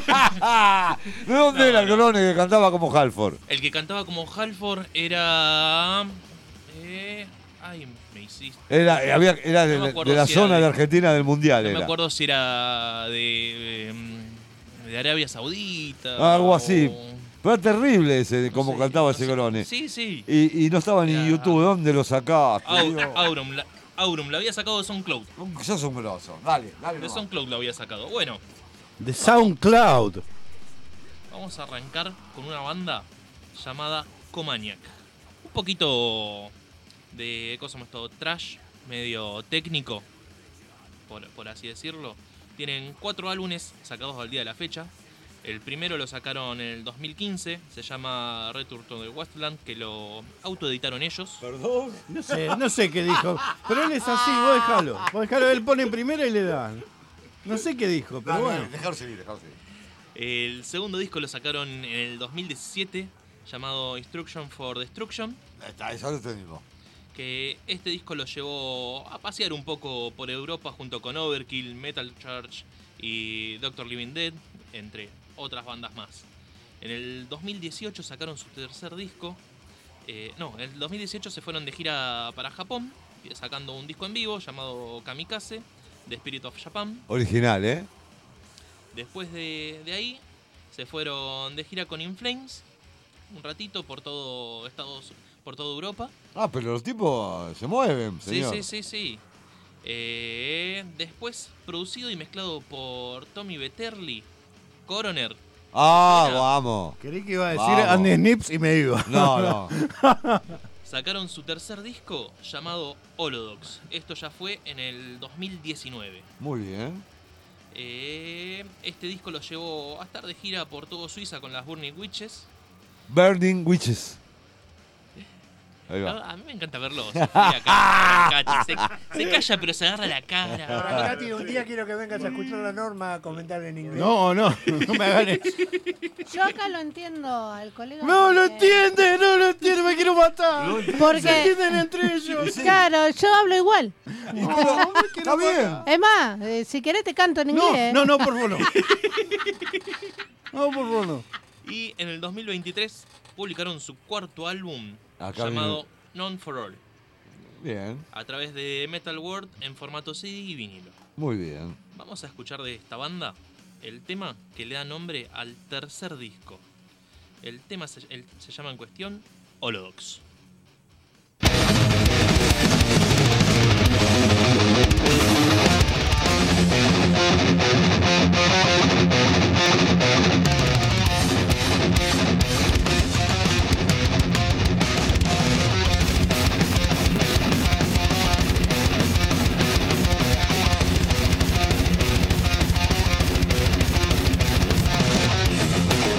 no. ¿De dónde No, era el no. grone que cantaba como Halford? El que cantaba como Halford era. Eh, ay, me hiciste. Era, eh, había, era de, No me de acuerdo la si era zona de- de Argentina del Mundial. No Era. me acuerdo si era de. em, de Arabia Saudita. Algo así. o- Pero era terrible ese, no como sé, cantaba no ese sé. grone. Sí, sí. Y, y no estaba ni en Era- YouTube. ¿De dónde lo sacaste? Au- Dios? Aurum, la, Aurum, la había sacado de SoundCloud. Sos un grosso. Dale, dale. De nomás. SoundCloud la había sacado. Bueno, De SoundCloud. vamos a arrancar con una banda llamada Comaniac. Un poquito de, ¿cómo se llama esto? Trash, medio técnico, por, por así decirlo. Tienen cuatro álbumes sacados al día de la fecha. El primero lo sacaron en el dos mil quince, se llama Return to the Westland, que lo autoeditaron ellos. Perdón. No sé, no sé qué dijo. Pero él es así, vos dejalo. Vos dejalo, él pone en primera y le dan. No sé qué dijo, pero Dale, bueno. dale, dejar seguir, dejar seguir. El segundo disco lo sacaron en el dos mil diecisiete, llamado Instruction for Destruction. Está, eso lo tenemos. Que este disco lo llevó a pasear un poco por Europa junto con Overkill, Metal Church y doctor Living Dead, entre otras bandas más. En el dos mil dieciocho sacaron su tercer disco. Eh, no, en el dos mil dieciocho se fueron de gira para Japón, sacando un disco en vivo llamado Kamikaze, The Spirit of Japan. Original, ¿eh? Después de, de ahí se fueron de gira con In Flames un ratito por todo Estados, por toda Europa. Ah, pero los tipos se mueven, Sí, señor. sí, sí, sí. Eh, después producido y mezclado por Tommy Betterly, Coroner. Ah, Era- vamos. Creí que iba a decir Vamos. Andy Snips y me iba. No, no. Sacaron su tercer disco llamado Holodox. Esto ya fue en el dos mil diecinueve. Muy bien. Eh, este disco lo llevó a estar de gira por todo Suiza con las Burning Witches. Burning Witches. Ahí va. A, a mí me encanta verlo. Se, se, se calla pero se agarra la cara. Katy, un día quiero que vengas a escuchar la norma a comentar en inglés. No, no, no me hagan eso. Yo acá lo entiendo al colega. No lo porque- entiende, no lo entiende, me quiero matar. Porque- Se entienden entre ellos. Claro, yo hablo igual. Está bien. Es más, eh, si querés te canto en No, inglés. no, no, por favor no. No, por favor no. Y en el dos mil veintitrés publicaron su cuarto álbum Acá llamado None for All, Bien. a través de Metal World en formato C D y vinilo. Muy bien. Vamos a escuchar de esta banda el tema que le da nombre al tercer disco. El tema se, el- se llama en cuestión Holodox. Thank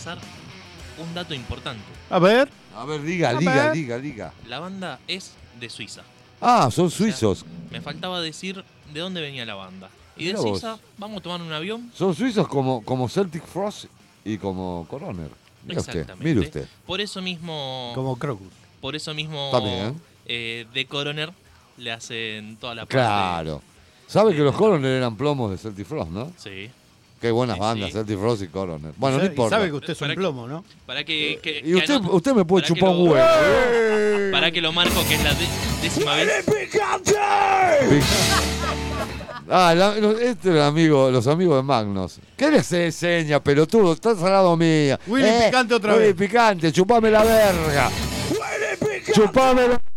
pasar un dato importante. A ver. A ver, diga, A diga, ver. diga, diga. La banda es de Suiza. Ah, son suizos. Me faltaba decir de dónde venía la banda. Y de Mirá vos. Suiza vamos a tomar un avión. Son suizos como, como Celtic Frost y como Coroner. Mire usted, Exactamente. mire usted. Por eso mismo. Como Crocus. Por eso mismo. También. eh, de Coroner le hacen toda la parte. Claro. ¿Sabe que los Coroner eran plomos de Celtic Frost, no? Sí. Qué buenas Sí, bandas, sí. Celtic Frost y Coroner. Bueno, Y no sabe- y importa. sabe que usted es un Para que- plomo, ¿no? Para que. que- Y que usted, anote- usted me puede para que chupar un lo- huevo. Para que lo marco, que es la de- décima vez. Ah, la- los- este es el amigo, los amigos de Magnus. ¿Qué les enseña, pelotudo? Estás al lado mía. Willy Picante otra Willy vez. Picante, chupame la verga. Chupame la...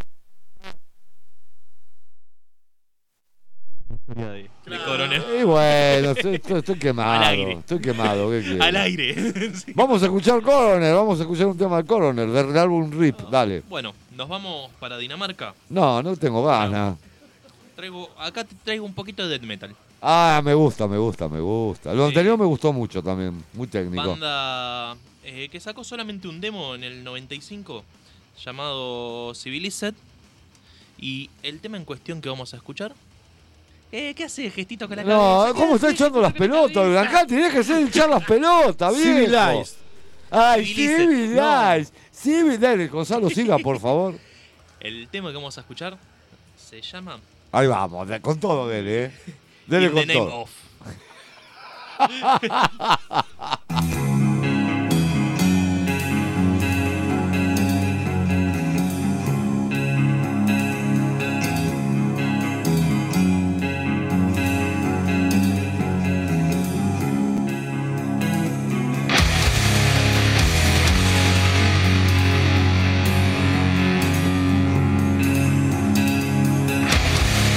De, de Coroner. Y bueno, estoy, estoy- estoy quemado. Al aire. Estoy quemado. ¿qué quiere? Al aire. Sí. Vamos a escuchar Coroner, vamos a escuchar un tema de Coroner, del álbum Rip, dale. Bueno, nos vamos para Dinamarca. No, no tengo ganas. Traigo, acá te traigo un poquito de death metal. Ah, me gusta, me gusta, me gusta. Lo anterior me gustó mucho también, muy técnico. Banda eh, que sacó solamente un demo en el noventa y cinco llamado Civilized. Y el tema en cuestión que vamos a escuchar. Eh, ¿Qué hace gestito con la No, cabeza? ¿cómo está echando las pelotas? Blanca, tenés que hacer echar las pelotas, viejo. Civilized. Ay, Civilized. Civilized. Civilized. Gonzalo, siga, por favor. El tema que vamos a escuchar se llama Ahí vamos, de- con todo dele, eh. Dele In con the Name todo. of.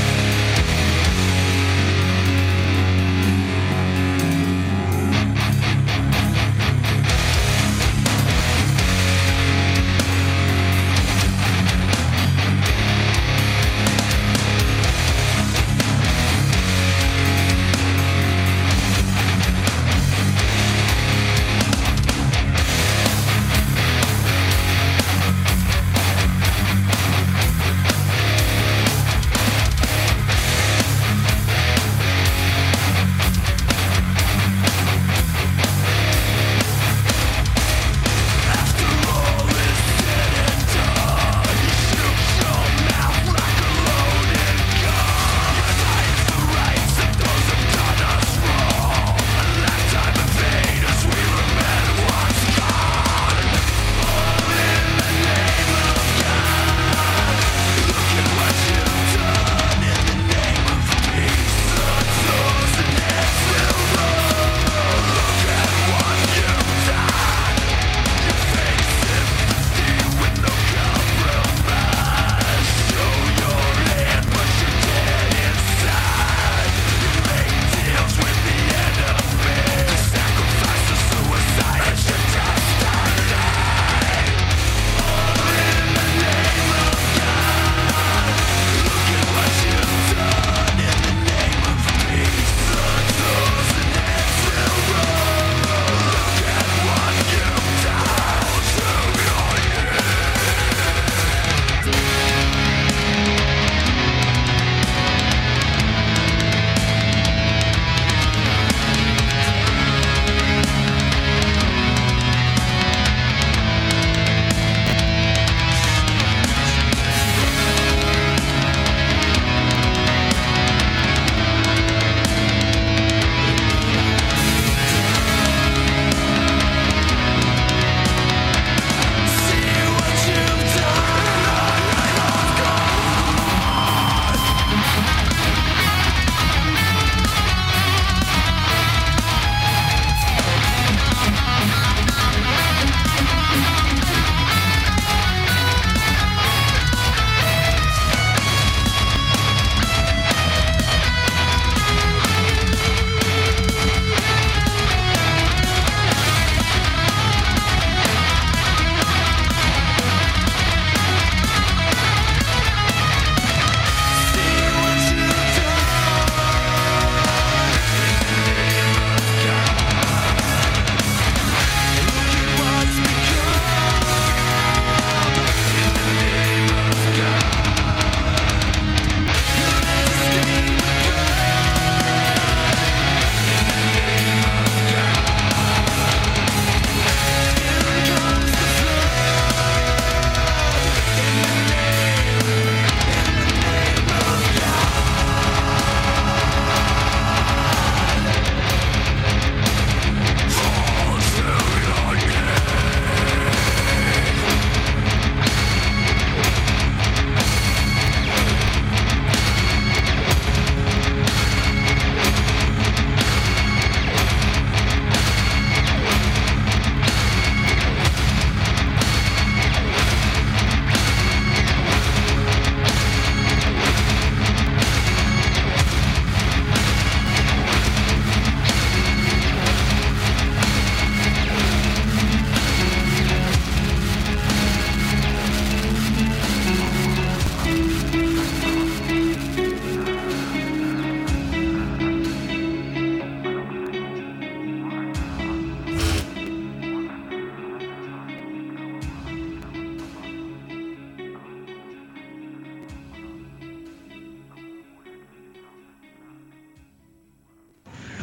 Thank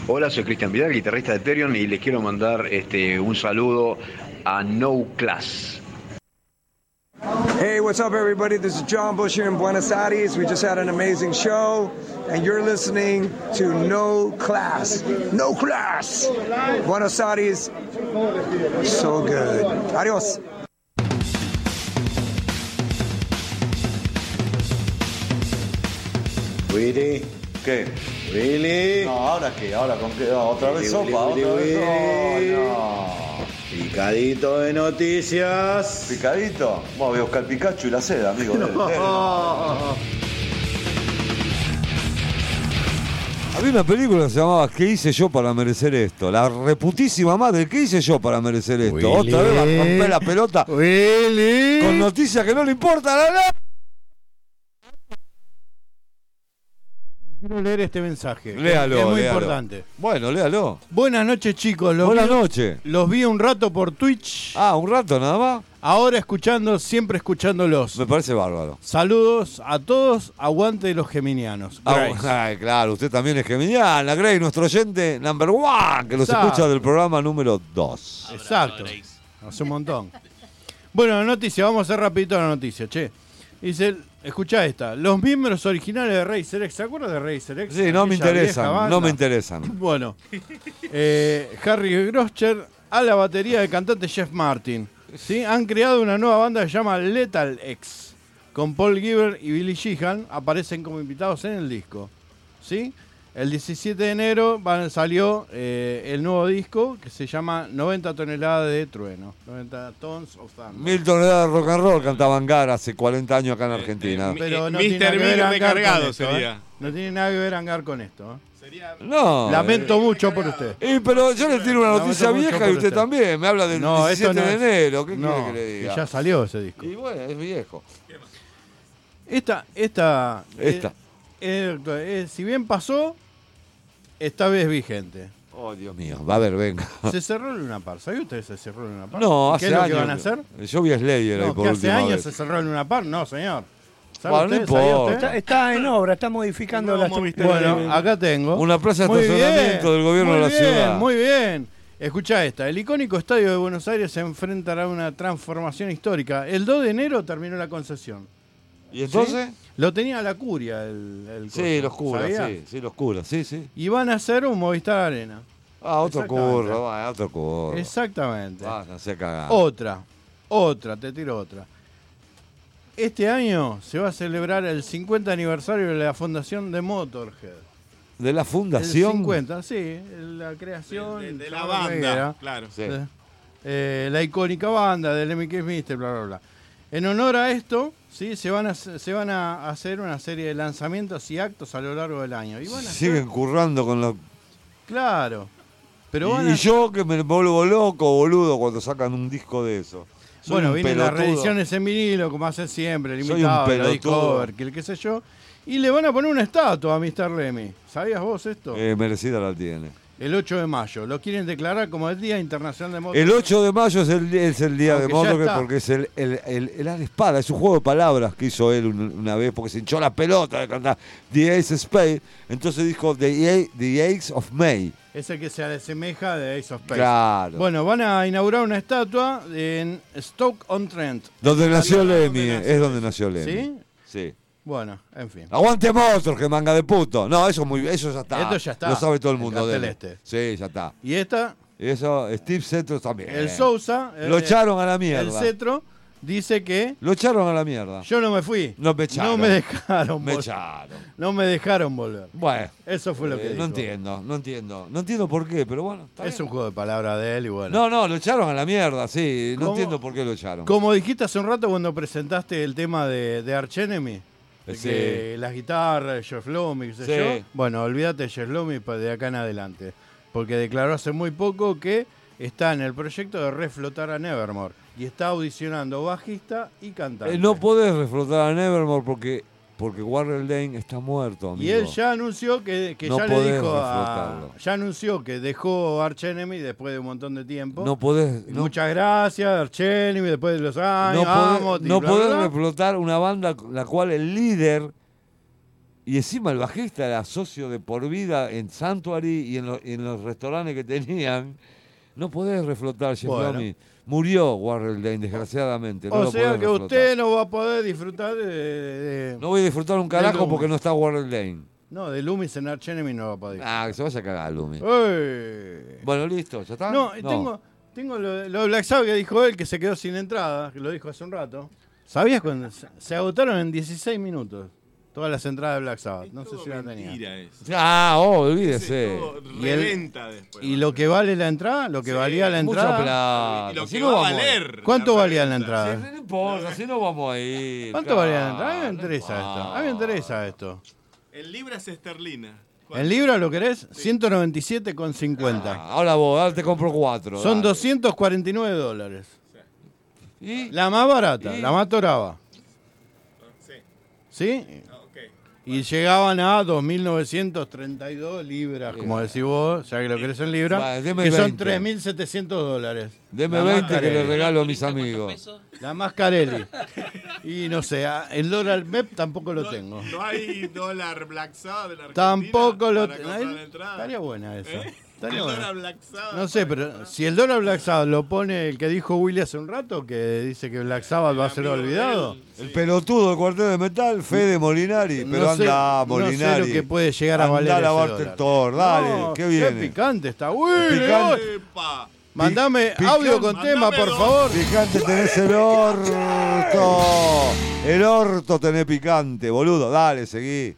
Hola, soy Cristian Vidal, guitarrista de Therion, y les quiero mandar este, un saludo a No Class. Hey, what's up, everybody? This is John Bush here in Buenos Aires. We just had an amazing show, and you're listening to No Class. No Class! Buenos Aires, so good. Adiós. Willy. ¿Qué? Willy. No, ¿ahora qué? ¿Ahora con qué? No, ¿otra vez Willy, sopa? Willy, ¿Otra vez? Willy. No, no. Picadito de noticias. ¿Picadito? Bueno, voy a buscar el Pikachu y la seda, amigo. No. Dele, dele. Había una película que se llamaba ¿Qué hice yo para merecer esto? La reputísima madre, ¿qué hice yo para merecer esto? Willy. Otra vez va a romper la pelota Willy. con noticias que no le importan a nadie. Quiero leer este mensaje. Léalo, que es muy léalo. importante. Bueno, léalo. Buenas noches, chicos. Los Buenas vi- noches. Los vi un rato por Twitch. Ah, un rato nada más. Ahora escuchando, siempre escuchándolos. Me parece bárbaro. Saludos a todos. Aguante los geminianos. Ah, Grace. ay, claro, usted también es geminiana, Grace, nuestro oyente number one, que nos Exacto. escucha del programa número dos. Exacto. Hace un montón. Bueno, noticia, vamos a hacer rapidito la noticia, che. Dice, escuchá esta. Los miembros originales de Razer X, ¿se acuerdan de Razer X? Sí, no me Aquella vieja interesan, banda. no me interesan. Bueno, eh, Harry Groscher a la batería del cantante Jeff Martin. ¿Sí? Han creado una nueva banda que se llama Lethal X. Con Paul Giver y Billy Sheehan aparecen como invitados en el disco. ¿Sí? El diecisiete de enero van- salió eh, el nuevo disco que se llama noventa toneladas de trueno. noventa tons of thunder. Mil toneladas de rock and roll cantaban Gar hace cuarenta años acá en Argentina. Pero no mister tiene nada que ver Big Hangar recargado con esto, sería. ¿eh? No tiene nada que ver Hangar con esto. ¿eh? No. Lamento mucho por usted. Y pero yo le tiro una Lamento noticia mucho vieja por y usted usted. también. Me habla del No, esto diecisiete no de es- enero. ¿Qué no, quiere que le diga? que ya salió ese disco. Y bueno, es viejo. Esta, esta, Esta. eh, eh, eh, si bien pasó, esta vez vigente. Oh, Dios mío. Va a ver, venga. Se cerró el Luna Park. ¿Sabía usted que se cerró el Luna Park? No, ¿Qué hace es lo años. que van a hacer? Yo vi a Slayer ahí No, por que hace última años vez. se cerró el Luna Park. No, señor. ¿Sabe Bueno, no usted? ¿Sabía importa. usted? Está, está en obra, está modificando la Bueno, acá tengo. Una plaza de Muy estacionamiento bien, del gobierno muy de la bien, ciudad. Muy bien. Escucha esta. El icónico estadio de Buenos Aires se enfrentará a una transformación histórica. El dos de enero terminó la concesión. ¿Y entonces? ¿Sí? Lo tenía la curia el, el Sí, coso, los curas, ¿sabía? sí, sí, los curas, sí, sí. Y van a hacer un Movistar Arena. Ah, otro Exactamente. curro, va, otro curro. Exactamente. Ah, no se cagar. Otra, otra, te tiro otra. Este año se va a celebrar el cincuenta aniversario de la fundación de Motorhead. ¿De la fundación? El cincuenta, sí, la creación De- de- de la Charles banda, Reguera. claro. Sí. Eh, eh, la icónica banda del Lemmy Kilmister, bla, bla, bla. En honor a esto, sí, se van a se van a hacer una serie de lanzamientos y actos a lo largo del año. Y van a Siguen hacer- currando con los... claro. Pero y, van y a- yo que me vuelvo loco, boludo, cuando sacan un disco de eso. Soy bueno, un vienen las pelotudo. reediciones en vinilo, como hace siempre, el Soy un limitado, la pelotudo. Discover, que el qué sé yo. Y le van a poner una estatua a mister Lemmy. ¿Sabías vos esto? Eh, merecida la tiene. El ocho de mayo. Lo quieren declarar como el Día Internacional de Motorhead. El ocho de mayo es el, es el día Aunque de ya Motorhead está. porque es el, el, el, el ala espada, es un juego de palabras que hizo él un- una vez porque se hinchó la pelota de cantar The Ace of Spades. Entonces dijo The, A- The Ace of May. Ese que se asemeja de Ace of Spades. Claro. Bueno, van a inaugurar una estatua en Stoke-on-Trent. Donde nació ¿Dónde Lemmy, nació? es donde nació Lemmy. ¿Sí? Sí. Bueno, en fin. Aguante Motorhead, manga de puto. No, eso, es muy, eso ya está. Esto ya está. Lo sabe todo el El mundo de él. cartel este. Sí, ya está. Y esta, Y eso, Steve Cetro también. el Sousa. Lo eh, echaron a la El mierda. Cetro dice que Lo echaron a la mierda. yo no me fui. No me echaron. No me dejaron Me volver. echaron. No me dejaron volver. Bueno. Eso fue lo que eh, dijo. No entiendo, no entiendo. No entiendo por qué, pero bueno. está Es bien. un juego de palabras de él y bueno. No, no, lo echaron a la mierda, sí. No ¿Cómo? entiendo por qué lo echaron. Como dijiste hace un rato cuando presentaste el tema de, de Arch Enemy, de Sí. que las guitarras, Jeff Lomy, qué sé Sí. yo. Bueno, olvídate de Jeff Lomy pa- de acá en adelante. Porque declaró hace muy poco que está en el proyecto de reflotar a Nevermore. Y está audicionando bajista y cantante. Eh, no podés reflotar a Nevermore porque, porque Warren Lane está muerto, amigo. Y él ya anunció que, que No ya le podés dijo a, reflotarlo. ya anunció que dejó Arch Enemy después de un montón de tiempo. No podés. Y No, Muchas gracias, Arch Enemy, después de los años, no podés, vamos, y no bla, podés bla, bla. reflotar una banda la cual el líder Y encima el bajista era socio de por vida en Sanctuary y en, lo- y en los restaurantes que tenían. No podés reflotar, Jeff Bueno. Lomy. Murió Warren Lane, desgraciadamente. No O lo sea podés que reflotar. usted no va a poder disfrutar de... de- No voy a disfrutar un de carajo Loomis. porque no está Warren Lane. No, de Loomis en Arch Enemy no va a poder disfrutar. Ah, que se vaya a cagar, Lumi. ¡Ey! Bueno, listo, ¿ya está? No, y tengo, tengo lo, lo de Black Sabbath que dijo él, que se quedó sin entrada, que lo dijo hace un rato. ¿Sabías cuando se, se agotaron en dieciséis minutos todas las entradas de Black Sabbath? No sé si la tenía. Mentira eso. Ah, oh, olvídese. Todo Y el- reventa después. ¿Y lo que vale la entrada? ¿Lo que Sí, valía la Mucha entrada? plata. Y lo Si que no va a vamos valer. ¿Cuánto la valía la reventa. entrada? No importa, si no vamos a ir. ¿Cuánto valía la claro, entrada? A mí me no interesa esto. importa. A mí me interesa esto. En libras esterlinas. ¿En libra lo querés? ciento noventa y siete con cincuenta. Ah, ahora vos, ahora te compro cuatro. Son dale. doscientos cuarenta y nueve dólares. ¿Y? La más barata, ¿Y? la más toraba. Sí. ¿Sí? Ah, ok. Y llegaban a dos mil novecientos treinta y dos libras, como decís vos, ya que lo querés en libras, Vale, deme que son veinte. tres mil setecientos dólares. Deme La veinte que Mascarelli. le regalo a mis amigos. La Mascarelli. Y no sé, ah, el dólar M E P tampoco lo tengo. No hay dólar Black Sabbath en Argentina. Tampoco lo para tengo. comprar la entrada. Estaría buena esa. ¿Eh? Estaría El buena. dólar Black Sabbath. No sé, pero si el dólar Black Sabbath lo pone el que dijo Willy hace un rato, que dice que Black Sabbath va a ser olvidado. El pelotudo del cuarteto de metal, Fede Molinari. Pero No sé- anda, no sé Molinari. lo que puede llegar a valer Andá a ese lavarte dólar. el Thor, dale, No, qué viene. picante está, Willy. Picante. Epa. Mandame Pi- audio picante. con tema, por favor. Picante tenés el orto. El orto tenés picante, boludo. Dale, seguí.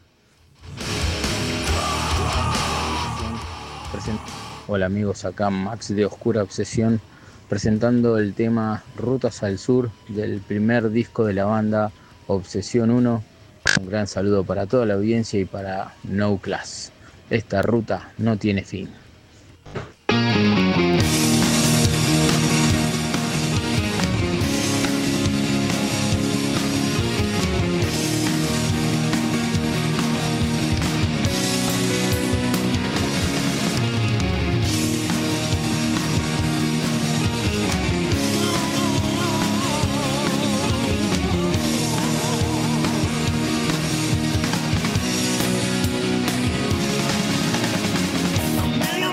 Present- Hola amigos, acá Max de Oscura Obsesión presentando el tema Rutas al Sur del primer disco de la banda Obsesión uno. Un gran saludo para toda la audiencia y para No Class. Esta ruta no tiene fin. A million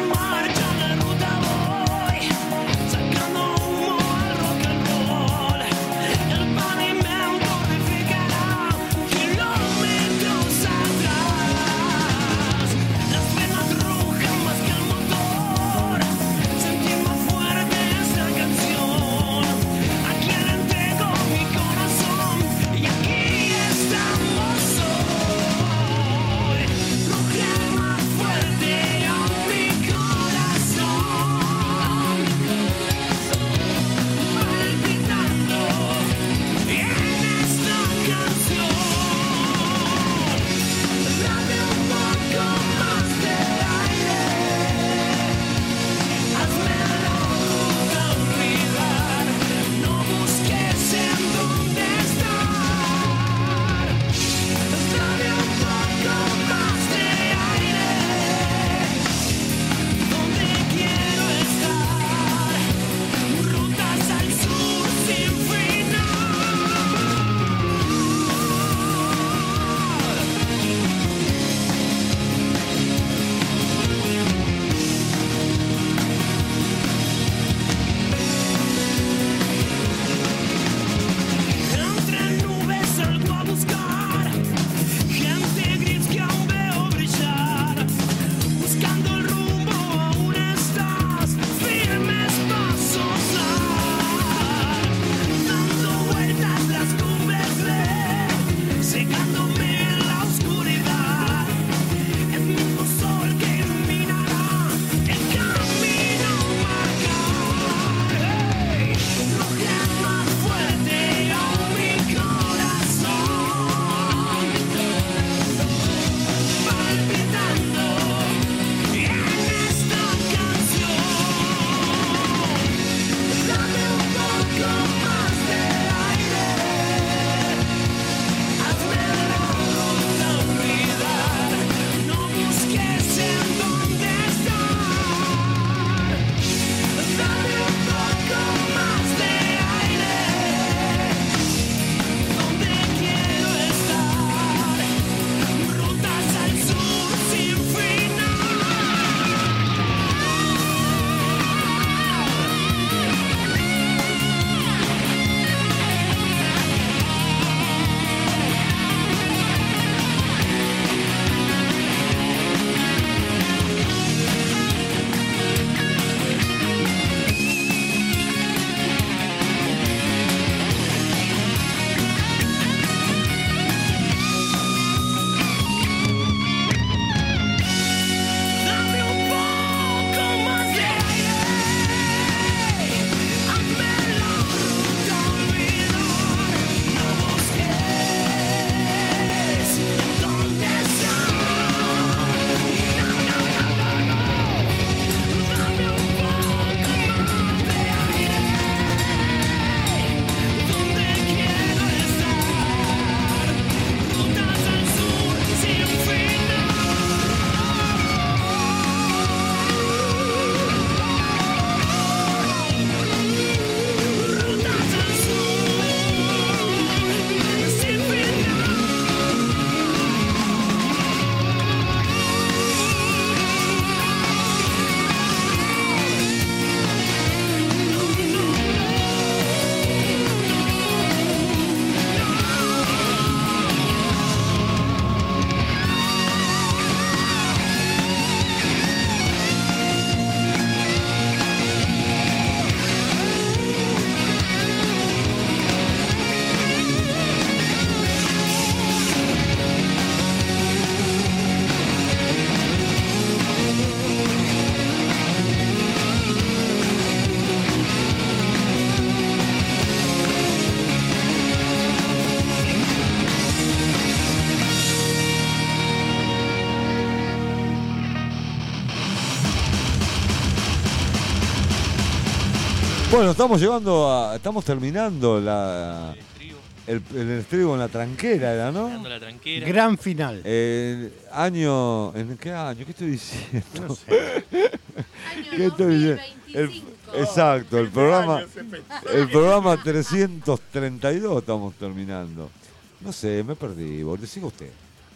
Bueno, estamos llegando a. Estamos terminando la. El, el estribo en la tranquera, era, ¿no? Dando la tranquera. Gran final. El año. ¿En qué año? ¿Qué estoy diciendo? No sé. ¿Qué estoy diciendo? El- exacto, el programa. El programa trescientos treinta y dos estamos terminando. No sé, me perdí. Siga usted.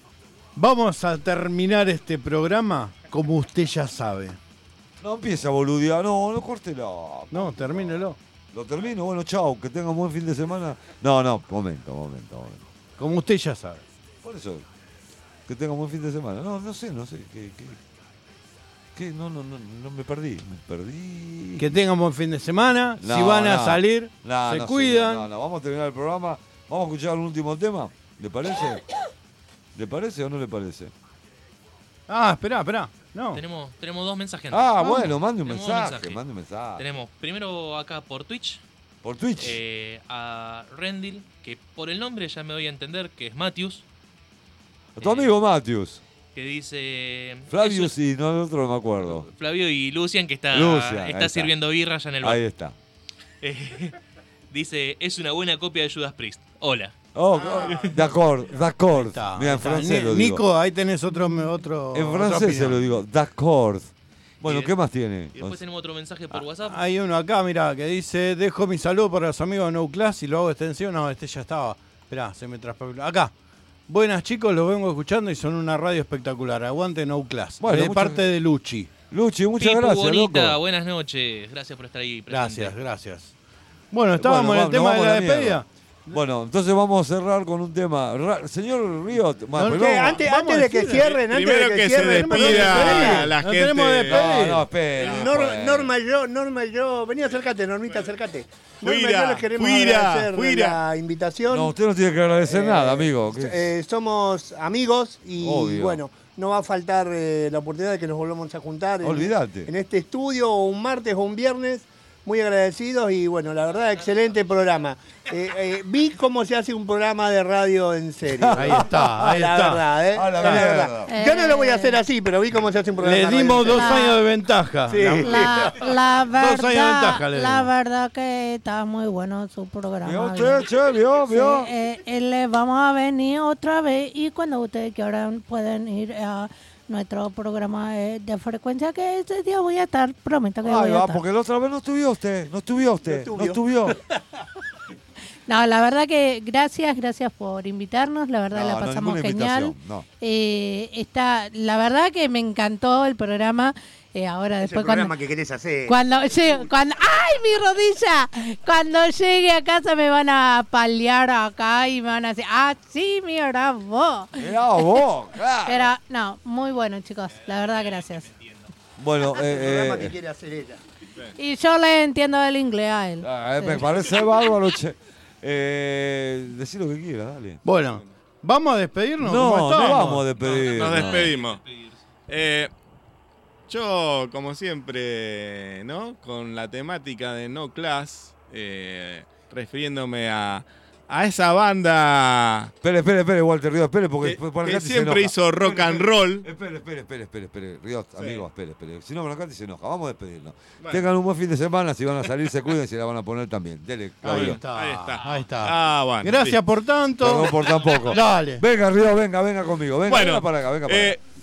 Vamos a terminar este programa como usted ya sabe. No empiece a boludear, no, no córtelo. No, termínelo. Lo termino, bueno, chao, que tengan buen fin de semana. No, no, momento, momento, momento. Como usted ya sabe. Por eso, que tengan buen fin de semana. No, no sé, no sé, que, que, que no, no, no, no me perdí, me perdí. Que tengan buen fin de semana. No, si van a no, salir, no, se no, cuidan. señor, no, no, vamos a terminar el programa. Vamos a escuchar un último tema. ¿Le parece? ¿Le parece o no le parece? Ah, esperá, esperá. No. Tenemos, tenemos dos mensajes. Ah, Vamos. bueno, mande un Tenemos mensaje, dos mensajes. mande un mensaje. Tenemos primero acá por Twitch. ¿Por Twitch? Eh, a Rendil, que por el nombre ya me doy a entender que es Matthews. A tu amigo Matthews. Que dice... Flavius y no el otro no me acuerdo. Flavio y Lucian, que está, Lucian, ahí está está. sirviendo birra allá en el bar. Ahí está. Eh, dice, es una buena copia de Judas Priest. Hola. Oh, d'accord, d'accord. Mira, en Está. francés Ni- lo digo. Nico, ahí tenés otro. otro En otra francés se opinión. lo digo, d'accord. Bueno, Y- ¿qué más tiene? Y después tenemos otro mensaje por WhatsApp. Hay uno acá, mira, que dice: dejo mi saludo para los amigos de No Class y lo hago extensión. No, este ya estaba. Esperá, se me traspapeló. Acá. Buenas chicos, los vengo escuchando y son una radio espectacular. Aguante No Class. Bueno, de muchas- parte de Luchi. Luchi, muchas Pipu, gracias, bonita, loco. buenas noches. Gracias por estar ahí presente. Gracias, gracias. Bueno, estábamos Bueno, en el va- nos tema de vamos la a la despedida. mierda. Bueno, entonces vamos a cerrar con un tema. Ra- Señor Río, bueno, No, pero que vamos- antes, vamos antes a de que decirle. cierren, antes Primero de que, que se cierren, despida la No gente. tenemos que despedir. No, no, espera. Nor- pues. Norma y yo, Norma y yo, vení acércate, Normita, acércate. Norma y yo Fuira, les queremos fuira, agradecer fuira. la invitación. No, usted no tiene que agradecer Eh, nada, amigo. ¿Qué? Eh, somos amigos y Obvio. bueno, no va a faltar eh, la oportunidad de que nos volvamos a juntar en, Olvídate. en este estudio, o un martes o un viernes. Muy agradecidos y bueno, la verdad, excelente programa. Eh, eh, vi cómo se hace un programa de radio en serio. Ahí está, ahí la está. Verdad, ¿eh? A la Es la mierda. verdad. Yo no lo voy a hacer así, pero vi cómo se hace un programa Le de radio dimos en dos serio. años de ventaja. Sí. La, la Dos años de verdad, ventaja le la dimos. verdad que está muy bueno su programa. ¿Vio bien. usted, che? ¿Vio? Sí, ¿Vio? eh, eh, le vamos a venir otra vez y cuando ustedes quieran pueden ir a nuestro programa eh, de frecuencia, que ese día voy a estar, prometo que voy Ahí a va, estar. porque la otra vez no estuvo usted. No estuvo usted. No No estuvo. estuvo. No, la verdad que gracias, gracias por invitarnos, la verdad No, la no, pasamos ninguna genial. invitación, no. Eh, está, la verdad que me encantó el programa. Eh, ahora Es el después programa cuando, que querés hacer. cuando llegue, cuando, ¡ay, mi rodilla! Cuando llegue a casa me van a paliar acá y me van a decir, ah, sí, mira vos. Mirá vos, claro. Pero no, muy bueno, chicos, la verdad, gracias. Bueno, Es el programa que eh, eh, quiere hacer ella. Y yo le entiendo el inglés a él. ah, eh, Sí. me parece bárbaro, che. Eh, decí lo que quieras, dale. Bueno, ¿vamos a despedirnos? No, ¿Cómo no estábamos? vamos a despedir. Nos despedimos. Eh, yo, como siempre, ¿no? Con la temática de No Class, eh, refiriéndome a, a esa banda Espere, espere, espere, Walter Ríos, espere, porque que, por que acá se siempre enoja. hizo rock and roll. Espere, espere, espere, espere, espere, Ríos, amigo, espere, espere. Si no, Brancati se enoja. Vamos a despedirnos. Bueno. Tengan un buen fin de semana, si van a salir, se cuiden, si la van a poner también. Dele, Ahí Claudio. está. Ahí está. Ahí está. Ah, bueno. Gracias listo. por tanto. Perdón por tampoco. Dale. Venga, Ríos, venga, venga conmigo. Venga, Bueno, venga para acá, venga para eh, acá.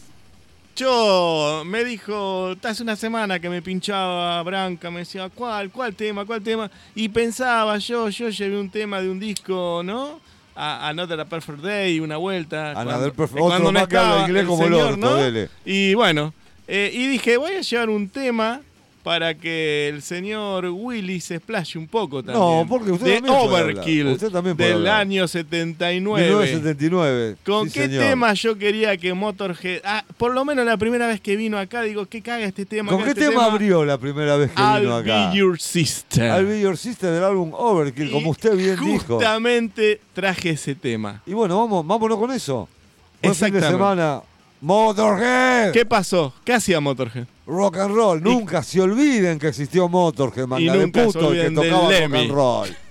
yo me dijo hace una semana que me pinchaba Branca, me decía, ¿cuál, cuál tema, cuál tema? Y pensaba yo, yo llevé un tema de un disco, ¿no? A Another Perfect Day, una vuelta. Another cuando, Perfect- eh, otro cuando no más que habla estaba inglés el como el señor, orto, ¿no? dele. Y bueno, eh, y dije, voy a llevar un tema para que el señor Willy se explaye un poco también. No, porque usted de también puede hablar. Overkill, Usted también puede del hablar. año setenta y nueve. mil novecientos setenta y nueve. ¿Con sí, qué señor. tema yo quería que Motorhead... Ah, por lo menos la primera vez que vino acá, digo, ¿qué caga este tema? ¿Con acá qué este tema abrió la primera vez que I'll vino acá? Be Your Sister. I'll Be Your Sister del álbum Overkill, como usted bien dijo. Justamente traje ese tema. Y bueno, vamos, vámonos con eso. Buen fin de Exactamente. semana. Motorhead. ¿Qué pasó? ¿Qué hacía Motorhead? Rock and roll. Nunca se olviden que existió Motorhead, manga Y de nunca se puto, el que olviden del tocaba rock Lemmy. and roll.